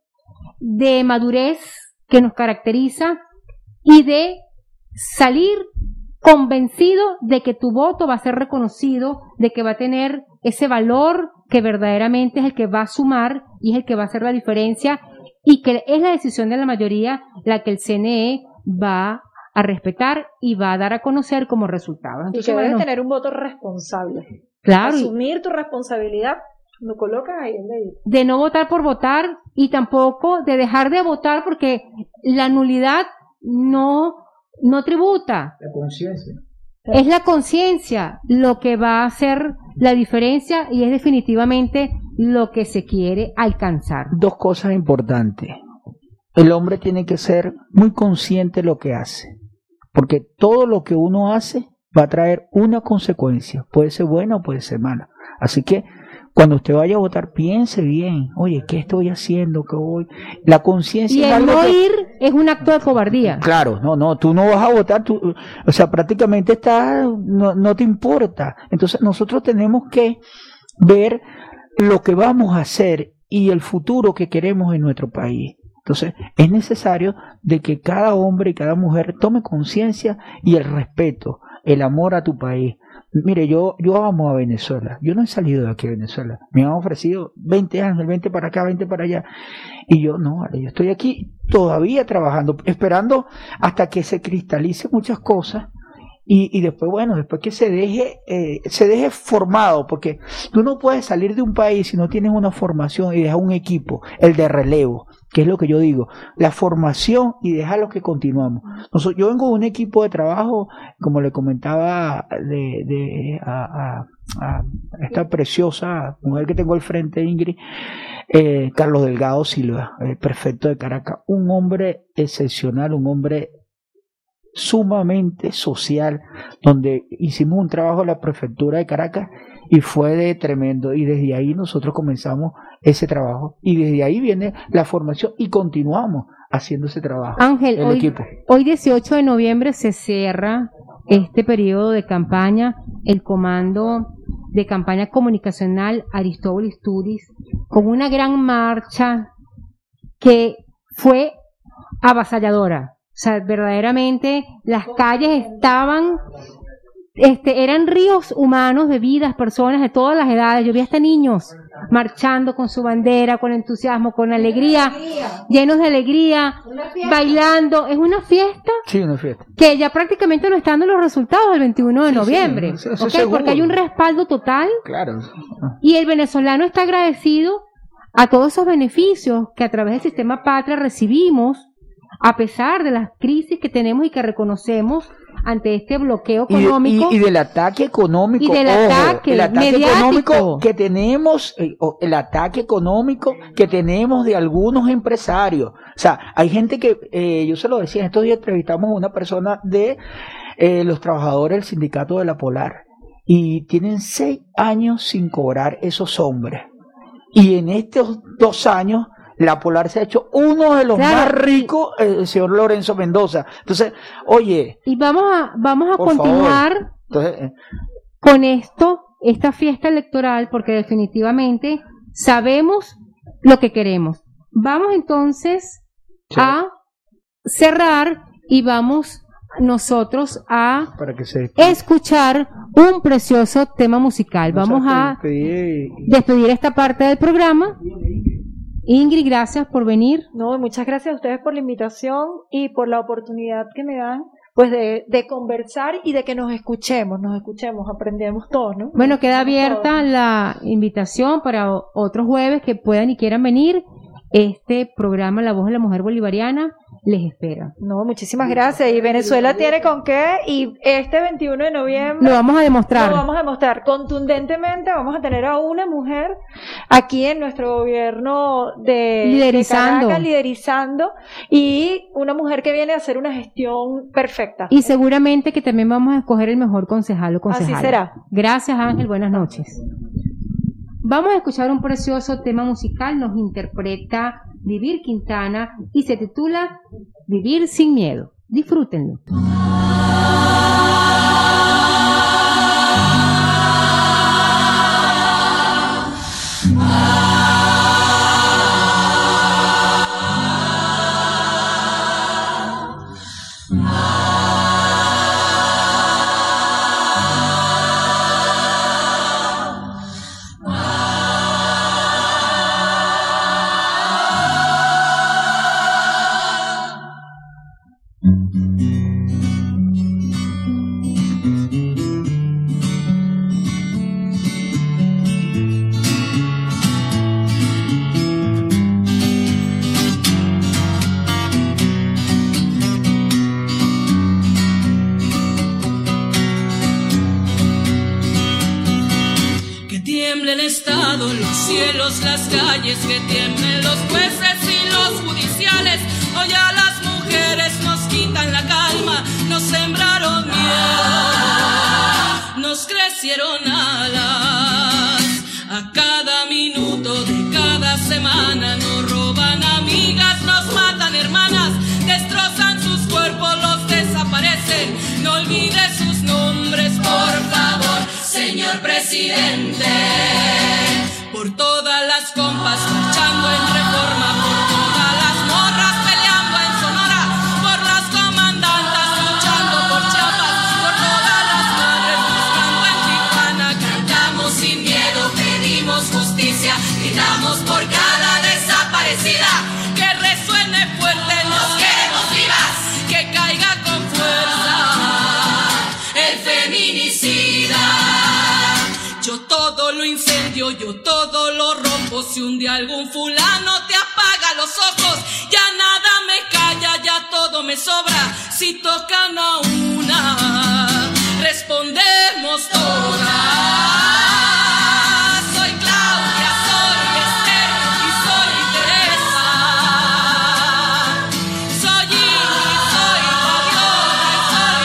de madurez que nos caracteriza y de salir convencido de que tu voto va a ser reconocido, de que va a tener ese valor que verdaderamente es el que va a sumar y es el que va a hacer la diferencia y que es la decisión de la mayoría la que el C N E va a respetar y va a dar a conocer como resultado. Y Entonces, que debes bueno, tener un voto responsable. claro, y Asumir tu responsabilidad, lo colocas ahí en medio. de no votar por votar y tampoco de dejar de votar porque la nulidad no, no tributa. La conciencia. Es la conciencia lo que va a hacer la diferencia y es definitivamente lo que se quiere alcanzar. Dos cosas importantes. El hombre tiene que ser muy consciente de lo que hace, porque todo lo que uno hace va a traer una consecuencia, puede ser buena o puede ser mala. Así que cuando usted vaya a votar, piense bien, oye, ¿qué estoy haciendo? ¿Qué voy? La conciencia Y es el algo no que... ir es un acto de cobardía. Claro, no, no, tú no vas a votar, tú, o sea, prácticamente estás, no, no te importa. Entonces nosotros tenemos que ver lo que vamos a hacer y el futuro que queremos en nuestro país. Entonces es necesario de que cada hombre y cada mujer tome conciencia y el respeto, el amor a tu país. Mire, yo, yo amo a Venezuela. Yo no he salido de aquí a Venezuela. Me han ofrecido veinte años, veinte para acá, veinte para allá. Y yo, no, vale, yo estoy aquí todavía trabajando, esperando hasta que se cristalicen muchas cosas. Y, y después, bueno, después que se deje, eh, se deje formado, porque tú no puedes salir de un país si no tienes una formación y dejar un equipo, el de relevo, que es lo que yo digo, la formación y dejar lo que continuamos. Nosotros, yo vengo de un equipo de trabajo, como le comentaba de, de a, a, a esta preciosa mujer que tengo al frente, Ingrid, eh, Carlos Delgado Silva, el prefecto de Caracas, un hombre excepcional, un hombre sumamente social, donde hicimos un trabajo en la prefectura de Caracas y fue de tremendo, y desde ahí nosotros comenzamos ese trabajo y desde ahí viene la formación y continuamos haciendo ese trabajo. Ángel, el hoy, equipo. hoy dieciocho de noviembre se cierra este periodo de campaña, el comando de campaña comunicacional Aristóbulo Turis, con una gran marcha que fue avasalladora. O sea, verdaderamente las calles estaban, este, eran ríos humanos de vidas, personas de todas las edades. Yo vi hasta niños marchando con su bandera, con entusiasmo, con alegría, llenos de alegría, bailando. Es una fiesta, Sí, una fiesta. que ya prácticamente no están dando los resultados del veintiuno de Sí, sí, noviembre, eso- eso ¿ok? seguro. Porque hay un respaldo total Claro. y el venezolano está agradecido a todos esos beneficios que a través del sistema Patria recibimos, a pesar de las crisis que tenemos y que reconocemos ante este bloqueo Y, de- económico. y- y del ataque económico, Y del ojo, ataque el ataque mediático. económico que tenemos, eh, o el ataque económico que tenemos de algunos empresarios. O sea, hay gente que, eh, yo se lo decía, estos días entrevistamos a una persona de eh, los trabajadores del sindicato de la Polar y tienen seis años sin cobrar esos hombres. Y en estos dos años la Polar se ha hecho uno de los Claro. más ricos, eh, el señor Lorenzo Mendoza. Entonces, oye, Y vamos a, vamos a por favor. continuar entonces, eh, con esto, esta fiesta electoral, porque definitivamente sabemos lo que queremos. Vamos entonces Sí. a cerrar y vamos nosotros a para que se escuchar un precioso tema musical. Vamos a pedir despedir esta parte del programa. Ingrid, gracias por venir. No, muchas gracias a ustedes por la invitación y por la oportunidad que me dan, pues de, de conversar y de que nos escuchemos, nos escuchemos, aprendemos todos, ¿no? Bueno, queda Aprendemos abierta todos. la invitación para o- otros jueves que puedan y quieran venir. Este programa La Voz de la Mujer Bolivariana les espera. No, muchísimas gracias. Y Venezuela tiene con qué, y este veintiuno de noviembre Lo vamos a demostrar. lo vamos a demostrar contundentemente. Vamos a tener a una mujer aquí en nuestro gobierno de, Liderizando. de Caracas, liderizando, y una mujer que viene a hacer una gestión perfecta. Y seguramente que también vamos a escoger el mejor concejal o Así concejala. será. Gracias, Ángel. Buenas noches. Vamos a escuchar un precioso tema musical, nos interpreta Vivir Quintana y se titula Vivir sin miedo. Disfrútenlo. Las calles, que tiemblen los jueces y los judiciales. Hoy a las mujeres nos quitan la calma, nos sembraron miedo, nos crecieron alas. A cada minuto de cada semana nos roban amigas, nos matan hermanas, destrozan sus cuerpos, los desaparecen. No olvide sus nombres, por favor, señor presidente. Por todas las compas marchando en Reforma, por todas las morras peleando en Sonora, por las comandantas luchando por Chiapas, por todas las madres buscando en Tijuana. Cantamos sin miedo, pedimos justicia, gritamos por cada desaparecida. Que resuene fuerte, nos queremos vivas, que caiga con fuerza el feminicida. Yo todo lo incendio, yo todo lo rompo. Si un día algún fulano te apaga los ojos, ya nada me calla, ya todo me sobra. Si tocan a una, respondemos todas. Soy Claudia, soy Esther y soy Teresa. Soy Ingrid, soy Fabiola y soy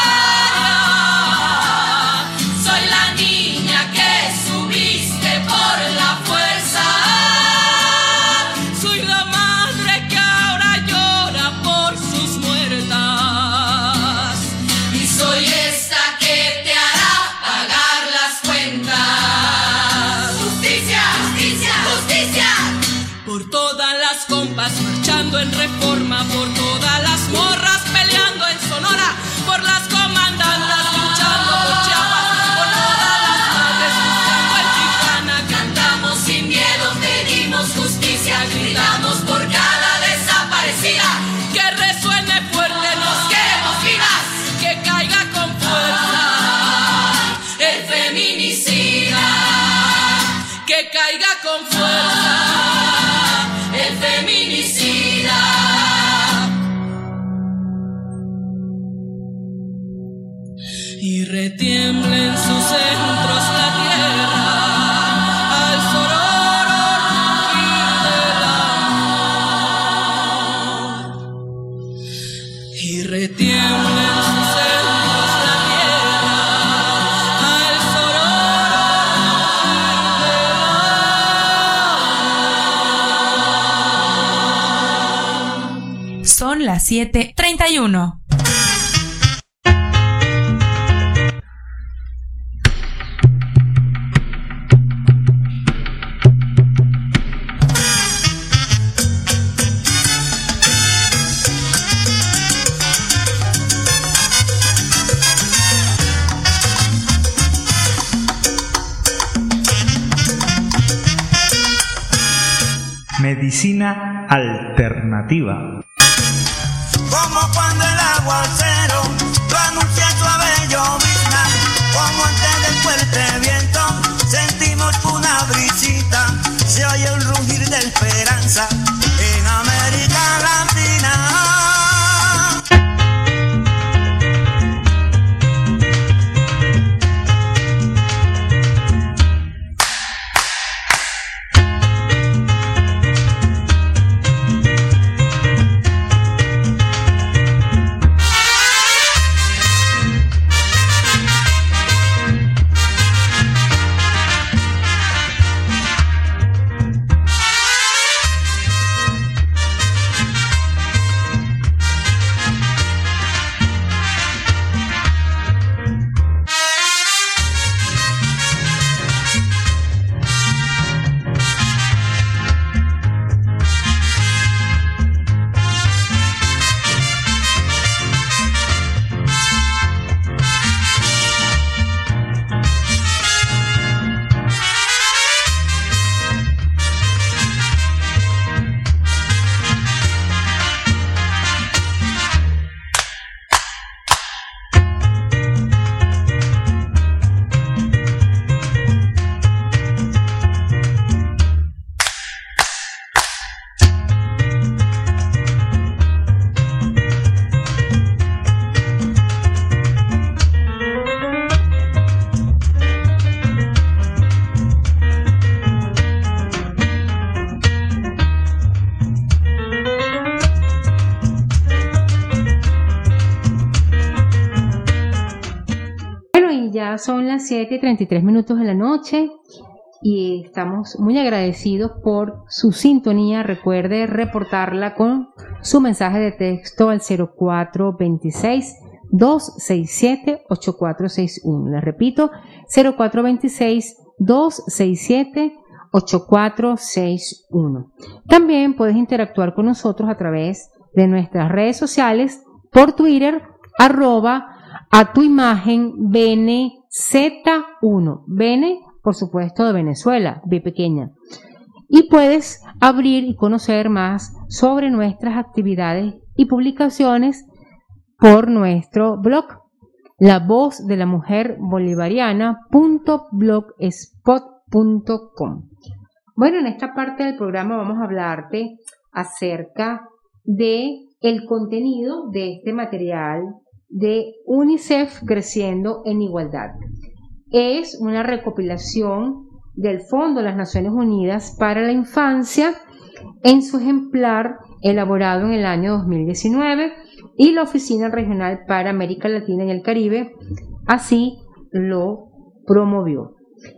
Valeria. Soy la niña que subiste por la fuerza. Soy la madre que ahora llora por sus muertas. Y soy esta que te hará pagar las cuentas. Justicia, justicia, justicia. Por todas las compas marchando en Reforma, por todas las morras peleando en Sonora, por las comandantas luchando por Chiapas, por todas las madres buscando en Tijuana. Cantamos sin miedo, pedimos justicia, gritamos por cada desaparecida. Que resuene fuerte, nos queremos vivas, que caiga con fuerza el feminicida. Que caiga con fuerza el feminicida. Y retiembla en sus centros la tierra al sororo rugir del amor. Y retiembla en sus centros la tierra al sororo rugir del amor. Son las siete treinta y uno. Medicina alternativa. Como cuando el aguacero lo anuncia suave llovizna, como antes del fuerte viento sentimos una brisita, se oye un rugir de esperanza en América Latina. Bueno, y ya son las siete y treinta y tres minutos de la noche y estamos muy agradecidos por su sintonía. Recuerde reportarla con su mensaje de texto al cero cuatro veintiséis, dos seis siete, ocho cuatro seis uno. Les repito, cero cuatro veintiséis, dos seis siete, ocho cuatro seis uno. También puedes interactuar con nosotros a través de nuestras redes sociales por Twitter, arroba a tu imagen B N Z uno. B N, por supuesto, de Venezuela, B pequeña. Y puedes abrir y conocer más sobre nuestras actividades y publicaciones por nuestro blog, la voz de la mujer bolivariana punto blogspot punto com. Bueno, en esta parte del programa vamos a hablarte acerca de el contenido de este material de UNICEF Creciendo en Igualdad. Es una recopilación del Fondo de las Naciones Unidas para la Infancia en su ejemplar elaborado en el año dos mil diecinueve, y la Oficina Regional para América Latina y el Caribe así lo promovió.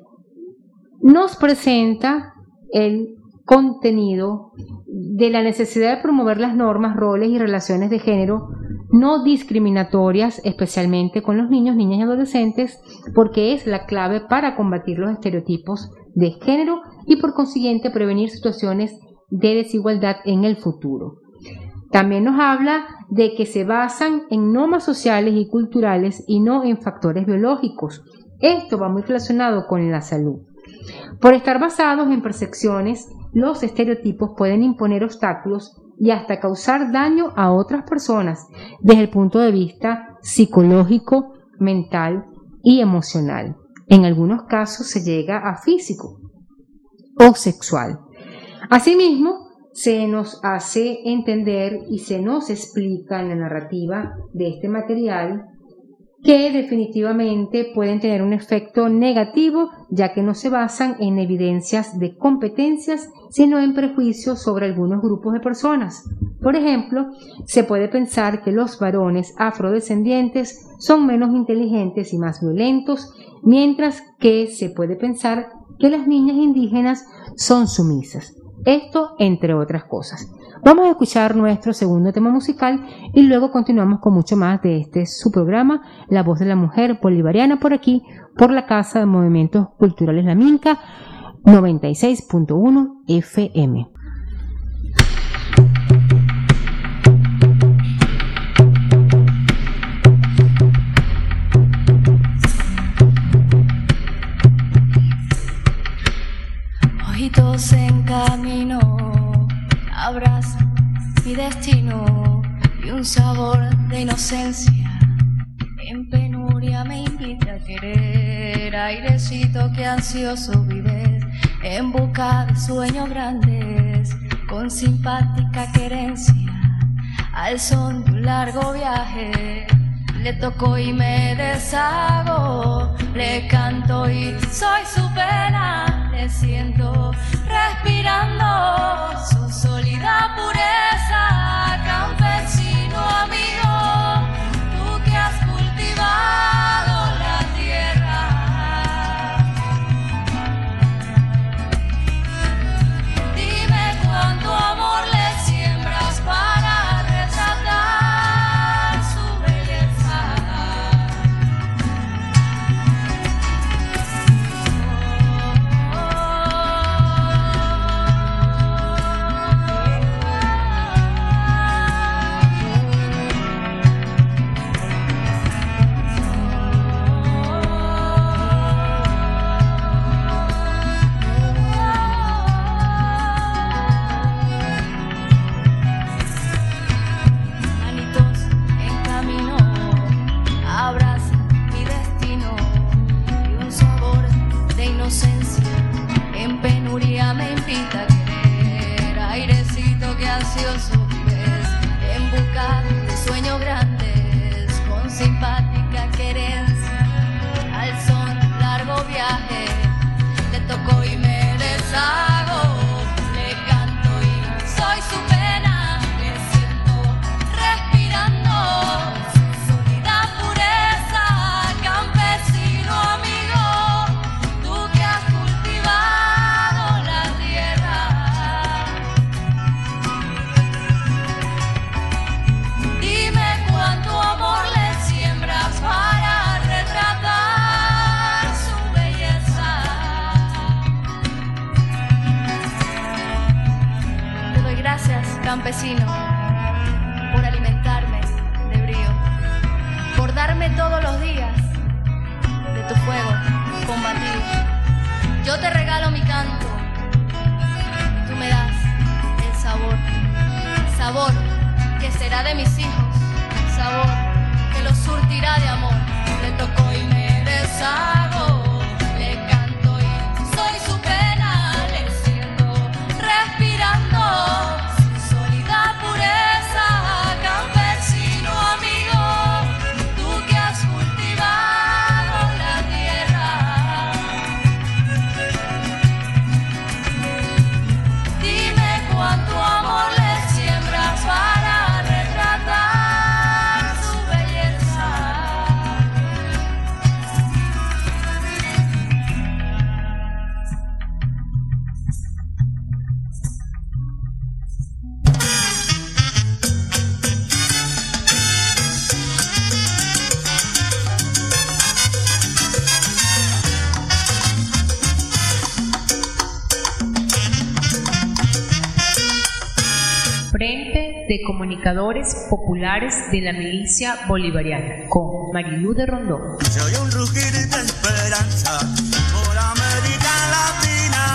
Nos presenta el contenido de la necesidad de promover las normas, roles y relaciones de género no discriminatorias, especialmente con los niños, niñas y adolescentes, porque es la clave para combatir los estereotipos de género y por consiguiente prevenir situaciones de desigualdad en el futuro. También nos habla de que se basan en normas sociales y culturales y no en factores biológicos. Esto va muy relacionado con la salud. Por estar basados en percepciones, los estereotipos pueden imponer obstáculos y hasta causar daño a otras personas desde el punto de vista psicológico, mental y emocional. En algunos casos se llega a físico o sexual. Asimismo, se nos hace entender y se nos explica en la narrativa de este material que definitivamente pueden tener un efecto negativo, ya que no se basan en evidencias de competencias, sino en prejuicios sobre algunos grupos de personas. Por ejemplo, se puede pensar que los varones afrodescendientes son menos inteligentes y más violentos, mientras que se puede pensar que las niñas indígenas son sumisas. Esto, entre otras cosas. Vamos a escuchar nuestro segundo tema musical y luego continuamos con mucho más de este su programa, La Voz de la Mujer Bolivariana, por aquí, por la Casa de Movimientos Culturales La Minca, noventa y seis punto uno F M. Ojitos en camino, abrazo mi destino y un sabor de inocencia en penuria me invita a querer, airecito que ansioso vives en busca de sueños grandes con simpática querencia al son de un largo viaje. Le toco y me deshago, le canto y soy su pena, le siento respirando su sólida pureza, campesino amigo, tú que has cultivado la tierra. Dime cuánto amor le siembras para retratar su belleza. En penuria me invita a querer, airecito que ansioso vives en busca de sueños grandes con simpática querencia al son de un largo viaje. Le toco y me deshago, le canto y soy su pena, le siento respirando su sólida pureza, campesino. campesino, por alimentarme de brío, por darme todos los días de tu fuego combatido. Yo te regalo mi canto, tú me das el sabor, sabor que será de mis hijos, sabor que los surtirá de amor. Le tocó y me deshago, le canto y soy su pena, le siento respirando su sólida pureza, campesino amigo, tú que has cultivado la tierra. Dime cuánto amor le siembras para retratar su belleza. Frente de Comunicadores Populares de la Milicia Bolivariana, con Marilú de Rondón. Se oye un rugir de esperanza por América Latina.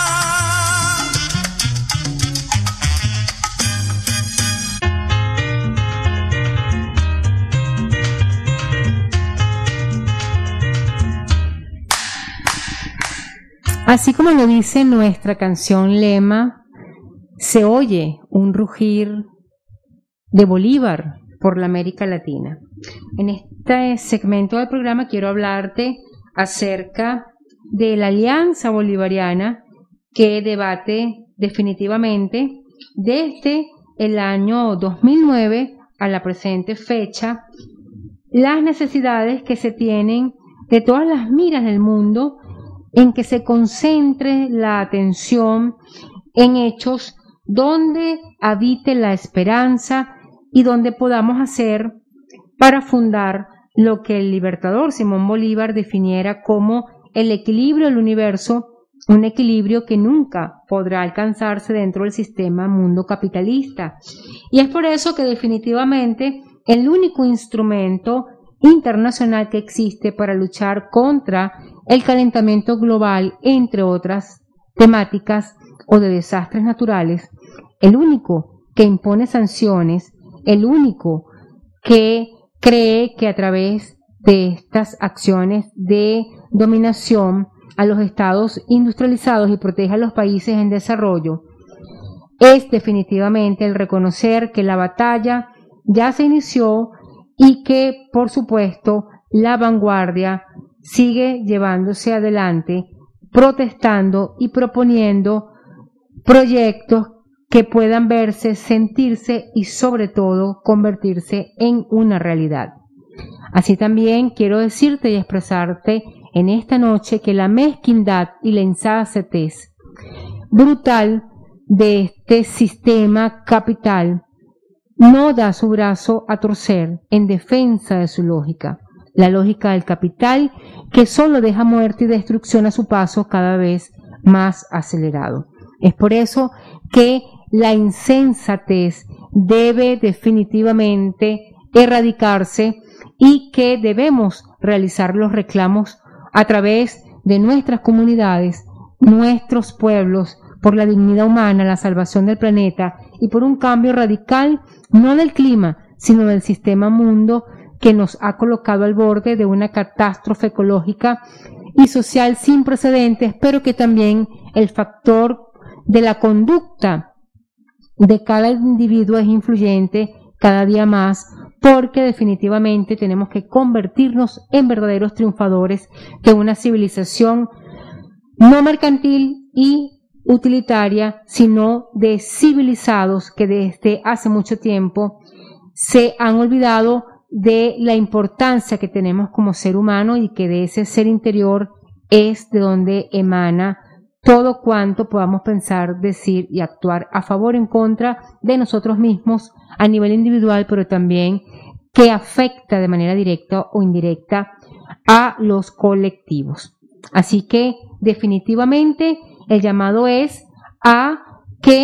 Así como lo dice nuestra canción lema, se oye un rugir de Bolívar por la América Latina. En este segmento del programa quiero hablarte acerca de la Alianza Bolivariana, que debate definitivamente desde el año dos mil nueve a la presente fecha las necesidades que se tienen de todas las miras del mundo en que se concentre la atención en hechos donde habite la esperanza y donde podamos hacer para fundar lo que el libertador Simón Bolívar definiera como el equilibrio del universo, un equilibrio que nunca podrá alcanzarse dentro del sistema mundo capitalista. Y es por eso que definitivamente el único instrumento internacional que existe para luchar contra el calentamiento global, entre otras temáticas o de desastres naturales, el único que impone sanciones, el único que cree que a través de estas acciones de dominación a los estados industrializados y protege a los países en desarrollo, es definitivamente el reconocer que la batalla ya se inició y que, por supuesto, la vanguardia sigue llevándose adelante, protestando y proponiendo proyectos que puedan verse, sentirse y sobre todo convertirse en una realidad. Así también quiero decirte y expresarte en esta noche que la mezquindad y la insensatez brutal de este sistema capital no da su brazo a torcer en defensa de su lógica, la lógica del capital que solo deja muerte y destrucción a su paso cada vez más acelerado. Es por eso que la insensatez debe definitivamente erradicarse y que debemos realizar los reclamos a través de nuestras comunidades, nuestros pueblos, por la dignidad humana, la salvación del planeta y por un cambio radical, no del clima, sino del sistema mundo que nos ha colocado al borde de una catástrofe ecológica y social sin precedentes, pero que también el factor de la conducta de cada individuo es influyente cada día más, porque definitivamente tenemos que convertirnos en verdaderos triunfadores de una civilización no mercantil y utilitaria, sino de civilizados que desde hace mucho tiempo se han olvidado de la importancia que tenemos como ser humano y que de ese ser interior es de donde emana todo cuanto podamos pensar, decir y actuar a favor o en contra de nosotros mismos a nivel individual, pero también que afecta de manera directa o indirecta a los colectivos. Así que definitivamente el llamado es a que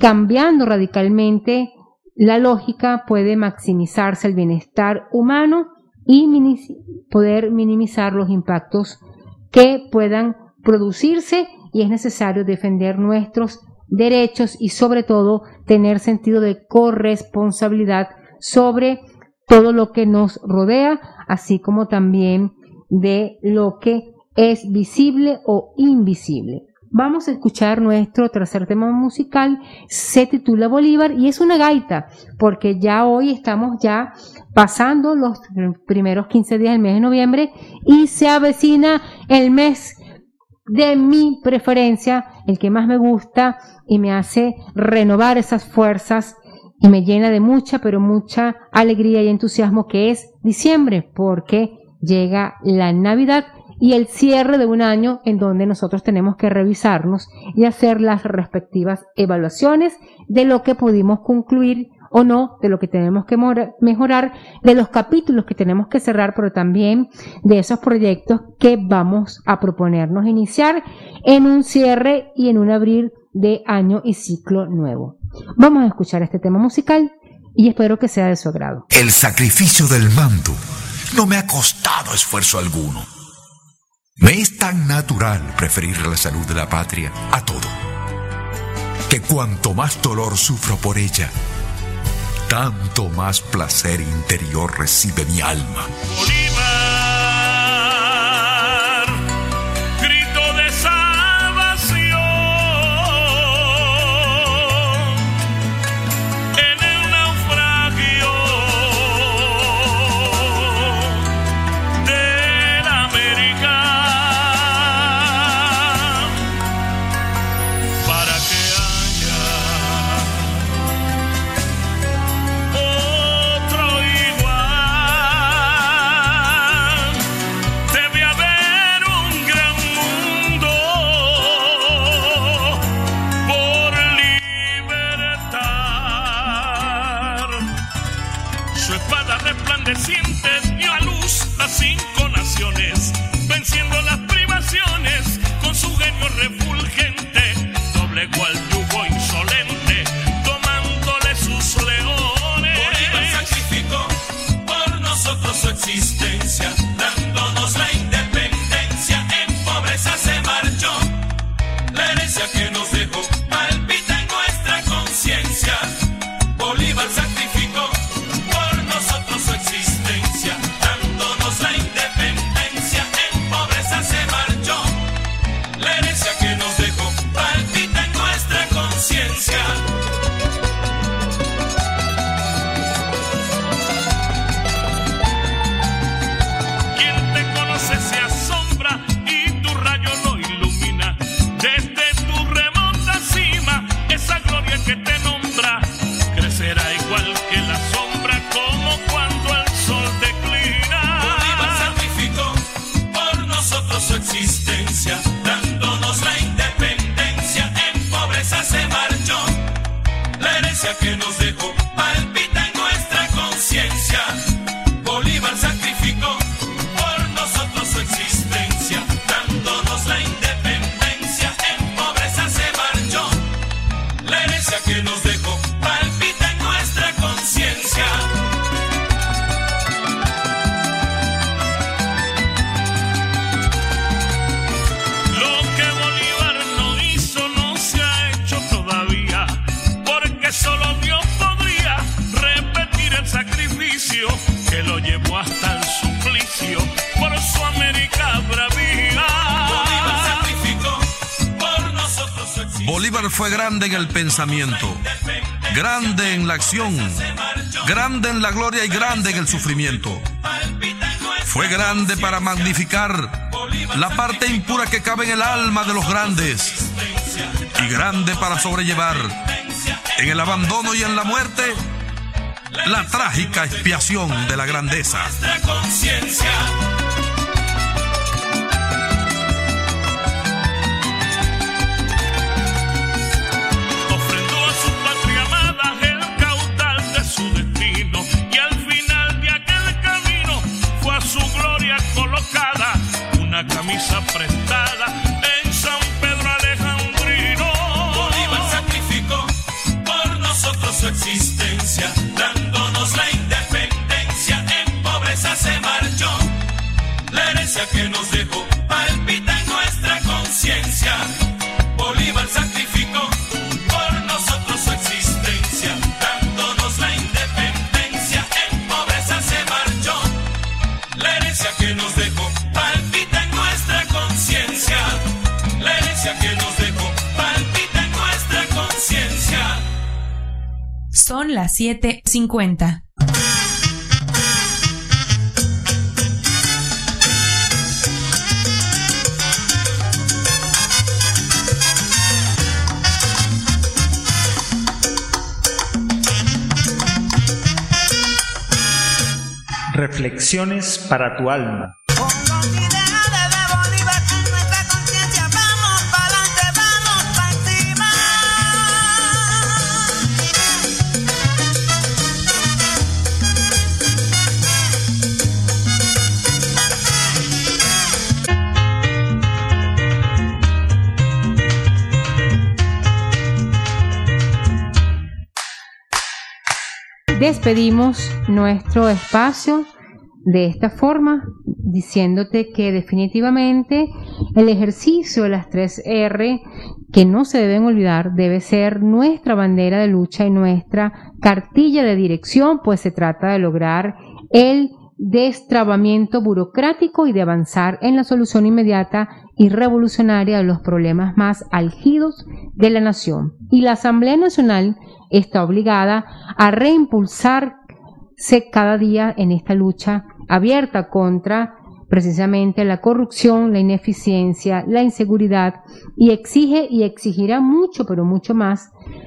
cambiando radicalmente la lógica, puede maximizarse el bienestar humano y poder minimizar los impactos que puedan producirse, y es necesario defender nuestros derechos y sobre todo tener sentido de corresponsabilidad sobre todo lo que nos rodea, así como también de lo que es visible o invisible. Vamos a escuchar nuestro tercer tema musical, se titula Bolívar y es una gaita, porque ya hoy estamos ya pasando los primeros quince días del mes de noviembre y se avecina el mes de mi preferencia, el que más me gusta y me hace renovar esas fuerzas y me llena de mucha, pero mucha alegría y entusiasmo, que es diciembre, porque llega la Navidad y el cierre de un año en donde nosotros tenemos que revisarnos y hacer las respectivas evaluaciones de lo que pudimos concluir o no, de lo que tenemos que mejorar, de los capítulos que tenemos que cerrar, pero también de esos proyectos que vamos a proponernos iniciar en un cierre y en un abrir de año y ciclo nuevo. Vamos a escuchar este tema musical y espero que sea de su agrado. El sacrificio del mando no me ha costado esfuerzo alguno. Me es tan natural preferir la salud de la patria a todo, que cuanto más dolor sufro por ella, tanto más placer interior recibe mi alma. Bolívar, grito de salvación en el naufragio de la América, para que haya otro igual. Debe haber un gran mundo por libertar. Su espada resplandeciente dio a luz a cinco naciones, venciendo las privaciones con su genio refulgente, doblegó al yugo insolente, tomándole sus leones. Bolívar sacrificó por nosotros su existencia, dándonos la independencia. En pobreza se marchó, la herencia que nos dejó palpita en nuestra conciencia. Bolívar sacrificó por nosotros su existencia, dándonos la independencia. En pobreza se marchó, la herencia que nos dejó palpita en nuestra conciencia. Quien te conoce se asombra y tu rayo lo ilumina. Desde tu remota cima, esa gloria que te nombra crecerá igual que la sombra, como cuando el sol declina. Bolívar sacrificó por nosotros su existencia, dándonos la independencia. En pobreza se marchó, la herencia que nos dejó palpita en nuestra conciencia. Bolívar sacrificó por nosotros su existencia, dándonos la independencia. En pobreza se marchó, la herencia que nos dejó palpita en nuestra conciencia. Lo que Bolívar no hizo no se ha hecho todavía, porque solo Dios podría repetir el sacrificio que lo llevó hasta el suplicio por su América bravía. Bolívar sacrificó por nosotros su existencia. Bolívar fue grande en el pensamiento, grande en la acción, grande en la gloria y grande en el sufrimiento. Fue grande para magnificar la parte impura que cabe en el alma de los grandes, y grande para sobrellevar en el abandono y en la muerte la trágica expiación de la grandeza. Nuestra conciencia. Ofrendó a su patria amada el caudal de su destino, y al final de aquel camino fue a su gloria colocada una camisa prestada en San Pedro Alejandrino. Bolívar sacrificó herencia que nos dejó palpita en nuestra conciencia. Bolívar sacrificó por nosotros su existencia, dándonos la independencia, en pobreza se marchó. La herencia que nos dejó palpita en nuestra conciencia. La herencia que nos dejó palpita en nuestra conciencia. Son las siete cincuenta. Reflexiones para tu alma. Despedimos nuestro espacio de esta forma, diciéndote que definitivamente el ejercicio de las tres R, que no se deben olvidar, debe ser nuestra bandera de lucha y nuestra cartilla de dirección, pues se trata de lograr el destrabamiento burocrático y de avanzar en la solución inmediata y revolucionaria de los problemas más álgidos de la nación. Y la Asamblea Nacional está obligada a reimpulsarse cada día en esta lucha abierta contra precisamente la corrupción, la ineficiencia, la inseguridad, y exige y exigirá mucho, pero mucho más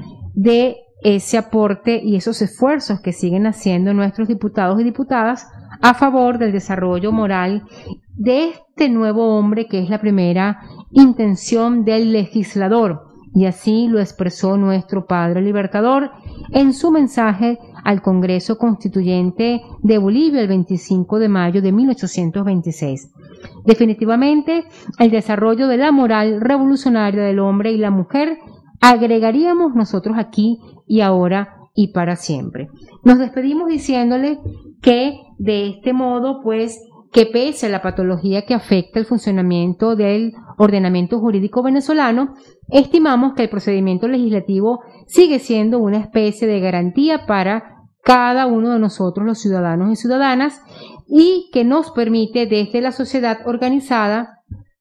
de ese aporte y esos esfuerzos que siguen haciendo nuestros diputados y diputadas a favor del desarrollo moral de este nuevo hombre, que es la primera intención del legislador. Y así lo expresó nuestro Padre Libertador en su mensaje al Congreso Constituyente de Bolivia el veinticinco de mayo de mil ochocientos veintiséis. Definitivamente, el desarrollo de la moral revolucionaria del hombre y la mujer, agregaríamos nosotros aquí y ahora y para siempre. Nos despedimos diciéndole que de este modo, pues, que pese a la patología que afecta el funcionamiento del ordenamiento jurídico venezolano, estimamos que el procedimiento legislativo sigue siendo una especie de garantía para cada uno de nosotros, los ciudadanos y ciudadanas, y que nos permite desde la sociedad organizada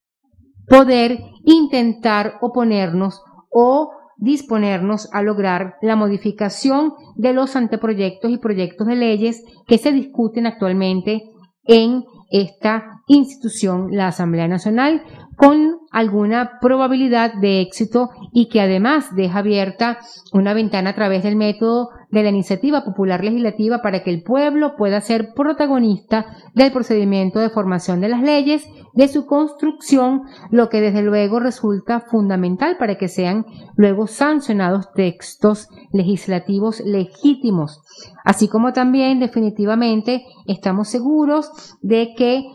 poder intentar oponernos o disponernos a lograr la modificación de los anteproyectos y proyectos de leyes que se discuten actualmente en esta institución, la Asamblea Nacional, con alguna probabilidad de éxito, y que además deja abierta una ventana a través del método de la iniciativa popular legislativa para que el pueblo pueda ser protagonista del procedimiento de formación de las leyes, de su construcción, lo que desde luego resulta fundamental para que sean luego sancionados textos legislativos legítimos. Así como también definitivamente estamos seguros de que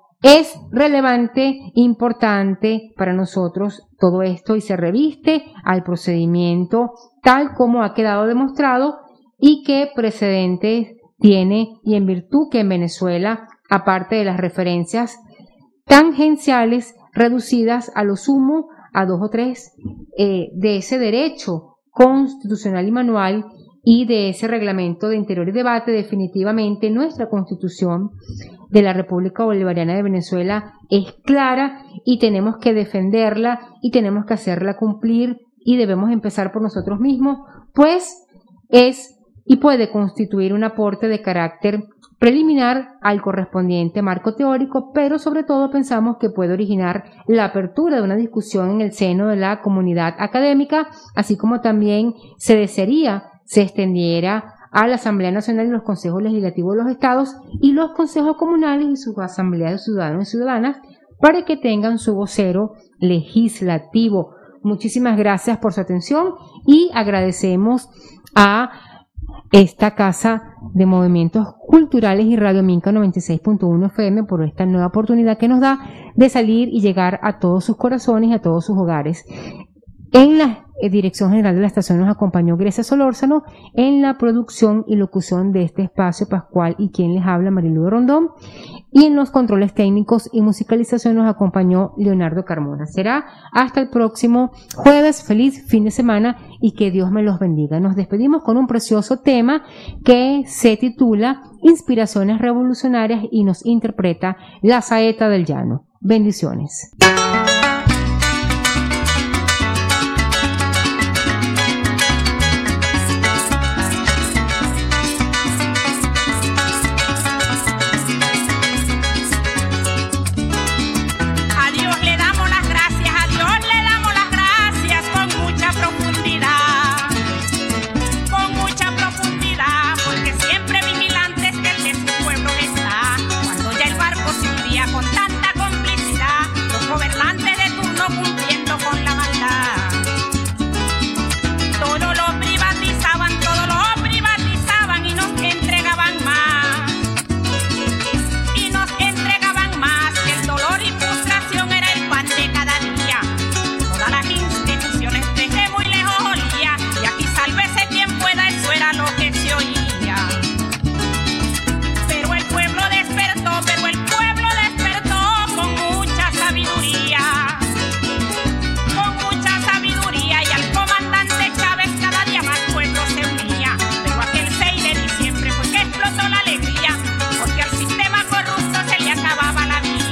es relevante, importante para nosotros todo esto, y se reviste al procedimiento tal como ha quedado demostrado y que precedentes tiene, y en virtud que en Venezuela, aparte de las referencias tangenciales reducidas a lo sumo a dos o tres eh, de ese derecho constitucional y manual y de ese reglamento de interior y debate, definitivamente nuestra Constitución de la República Bolivariana de Venezuela es clara y tenemos que defenderla y tenemos que hacerla cumplir, y debemos empezar por nosotros mismos, pues es y puede constituir un aporte de carácter preliminar al correspondiente marco teórico, pero sobre todo pensamos que puede originar la apertura de una discusión en el seno de la comunidad académica, así como también se desearía se extendiera a la Asamblea Nacional y los consejos legislativos de los estados y los consejos comunales y sus asambleas de ciudadanos y ciudadanas, para que tengan su vocero legislativo. Muchísimas gracias por su atención y agradecemos a esta Casa de Movimientos Culturales y Radio Minca noventa y seis punto uno F M por esta nueva oportunidad que nos da de salir y llegar a todos sus corazones y a todos sus hogares. En las eh, Dirección General de la Estación, nos acompañó Grecia Solórzano. En la producción y locución de este espacio, Pascual y quien les habla, Marilu Rondón. Y en los controles técnicos y musicalización nos acompañó Leonardo Carmona. Será hasta el próximo jueves. Feliz fin de semana y que Dios me los bendiga. Nos despedimos con un precioso tema que se titula Inspiraciones Revolucionarias y nos interpreta La Saeta del Llano. Bendiciones. Con tanta complicidad, los gobernantes de turno cumpliendo con la maldad. Todo lo privatizaban, todo lo privatizaban y nos entregaban más. Y nos entregaban más, que el dolor y frustración era el pan de cada día. Todas las instituciones desde muy lejos olía, y aquí sálvese quien pueda, eso era lo que se oía. Pero el pueblo despertó, pero el pueblo despertó con mucha sabiduría, con mucha sabiduría, y al comandante Chávez cada día más pueblo se unía. Pero aquel seis de diciembre fue que explotó la alegría, porque al sistema corrupto se le acababa la vida.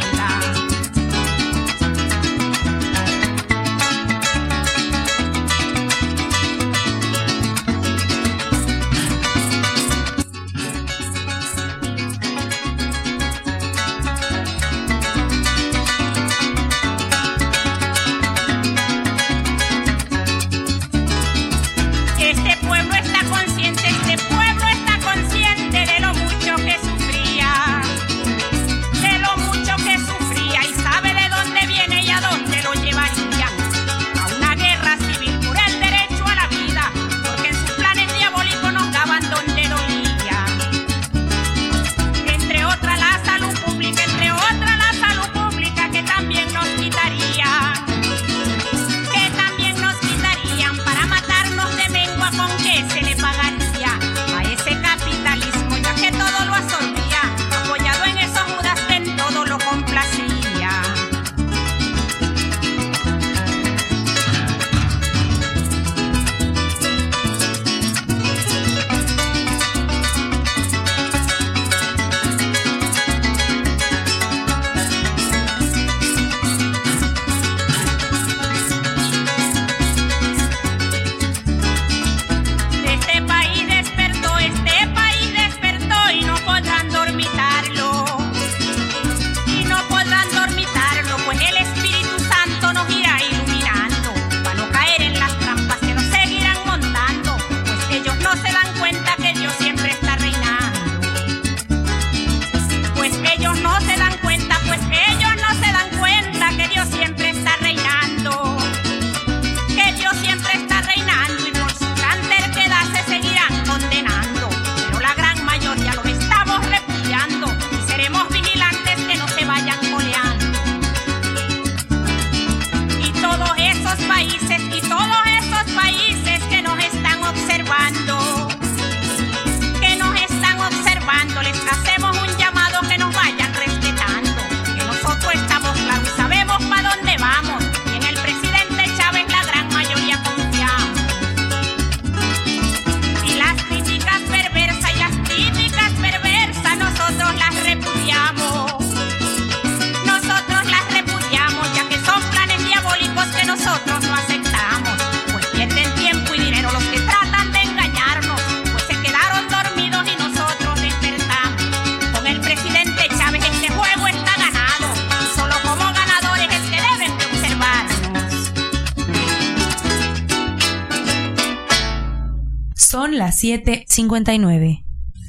Este pueblo está consciente, este pueblo está consciente de lo mucho que sufría, de lo mucho que sufría, y sabe de dónde viene y a dónde lo llevaría. A una guerra civil por el derecho a la vida, porque en sus planes diabólicos nos daban donde dolía. Entre otras la salud pública, entre otras la salud pública que también nos quitaría, que también nos quitarían para matarnos de mengua, con que se le pagaría a ese capitalismo, ya que todo lo absorbía, apoyado en esos judas que en todo lo complacía. Este país despertó, este país despertó y no podrán dormitarlo, y no podrán dormitarlo, pues el Espíritu Santo nos irá iluminando, para no caer en las trampas que nos seguirán montando, pues ellos no se dan cuenta que Dios siempre está reinando. Pues ellos no se dan cuenta, pues ellos no se dan cuenta que Dios siempre está reinando, que Dios siempre está reinando, y por su gran terquedad se seguirán condenando. Pero la gran mayoría lo estamos repudiando, y seremos vigilantes que no se vayan coleando. Y todos esos países, y todos esos países que nos están observando, que nos están observando, les hacemos un llamado que nos vayan respetando, que nosotros estamos claros y sabemos para dónde vamos, y en el presidente Chávez la gran mayoría confiamos. Y las críticas perversas, y las críticas perversas nosotros las repudiamos, nosotros las repudiamos, ya que son planes diabólicos que nosotros no aceptamos, pues pierden tiempo y dinero los que tratan de engañarnos, pues se quedaron dormidos y nosotros despertamos. Con el presidente Chávez este juego está ganado, y solo como ganadores es que deben de observarnos. Son las siete cincuenta y nueve.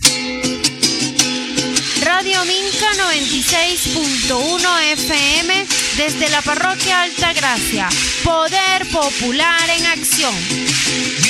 Radio Minca noventa y seis punto uno F M desde la parroquia Altagracia. Poder popular en acción.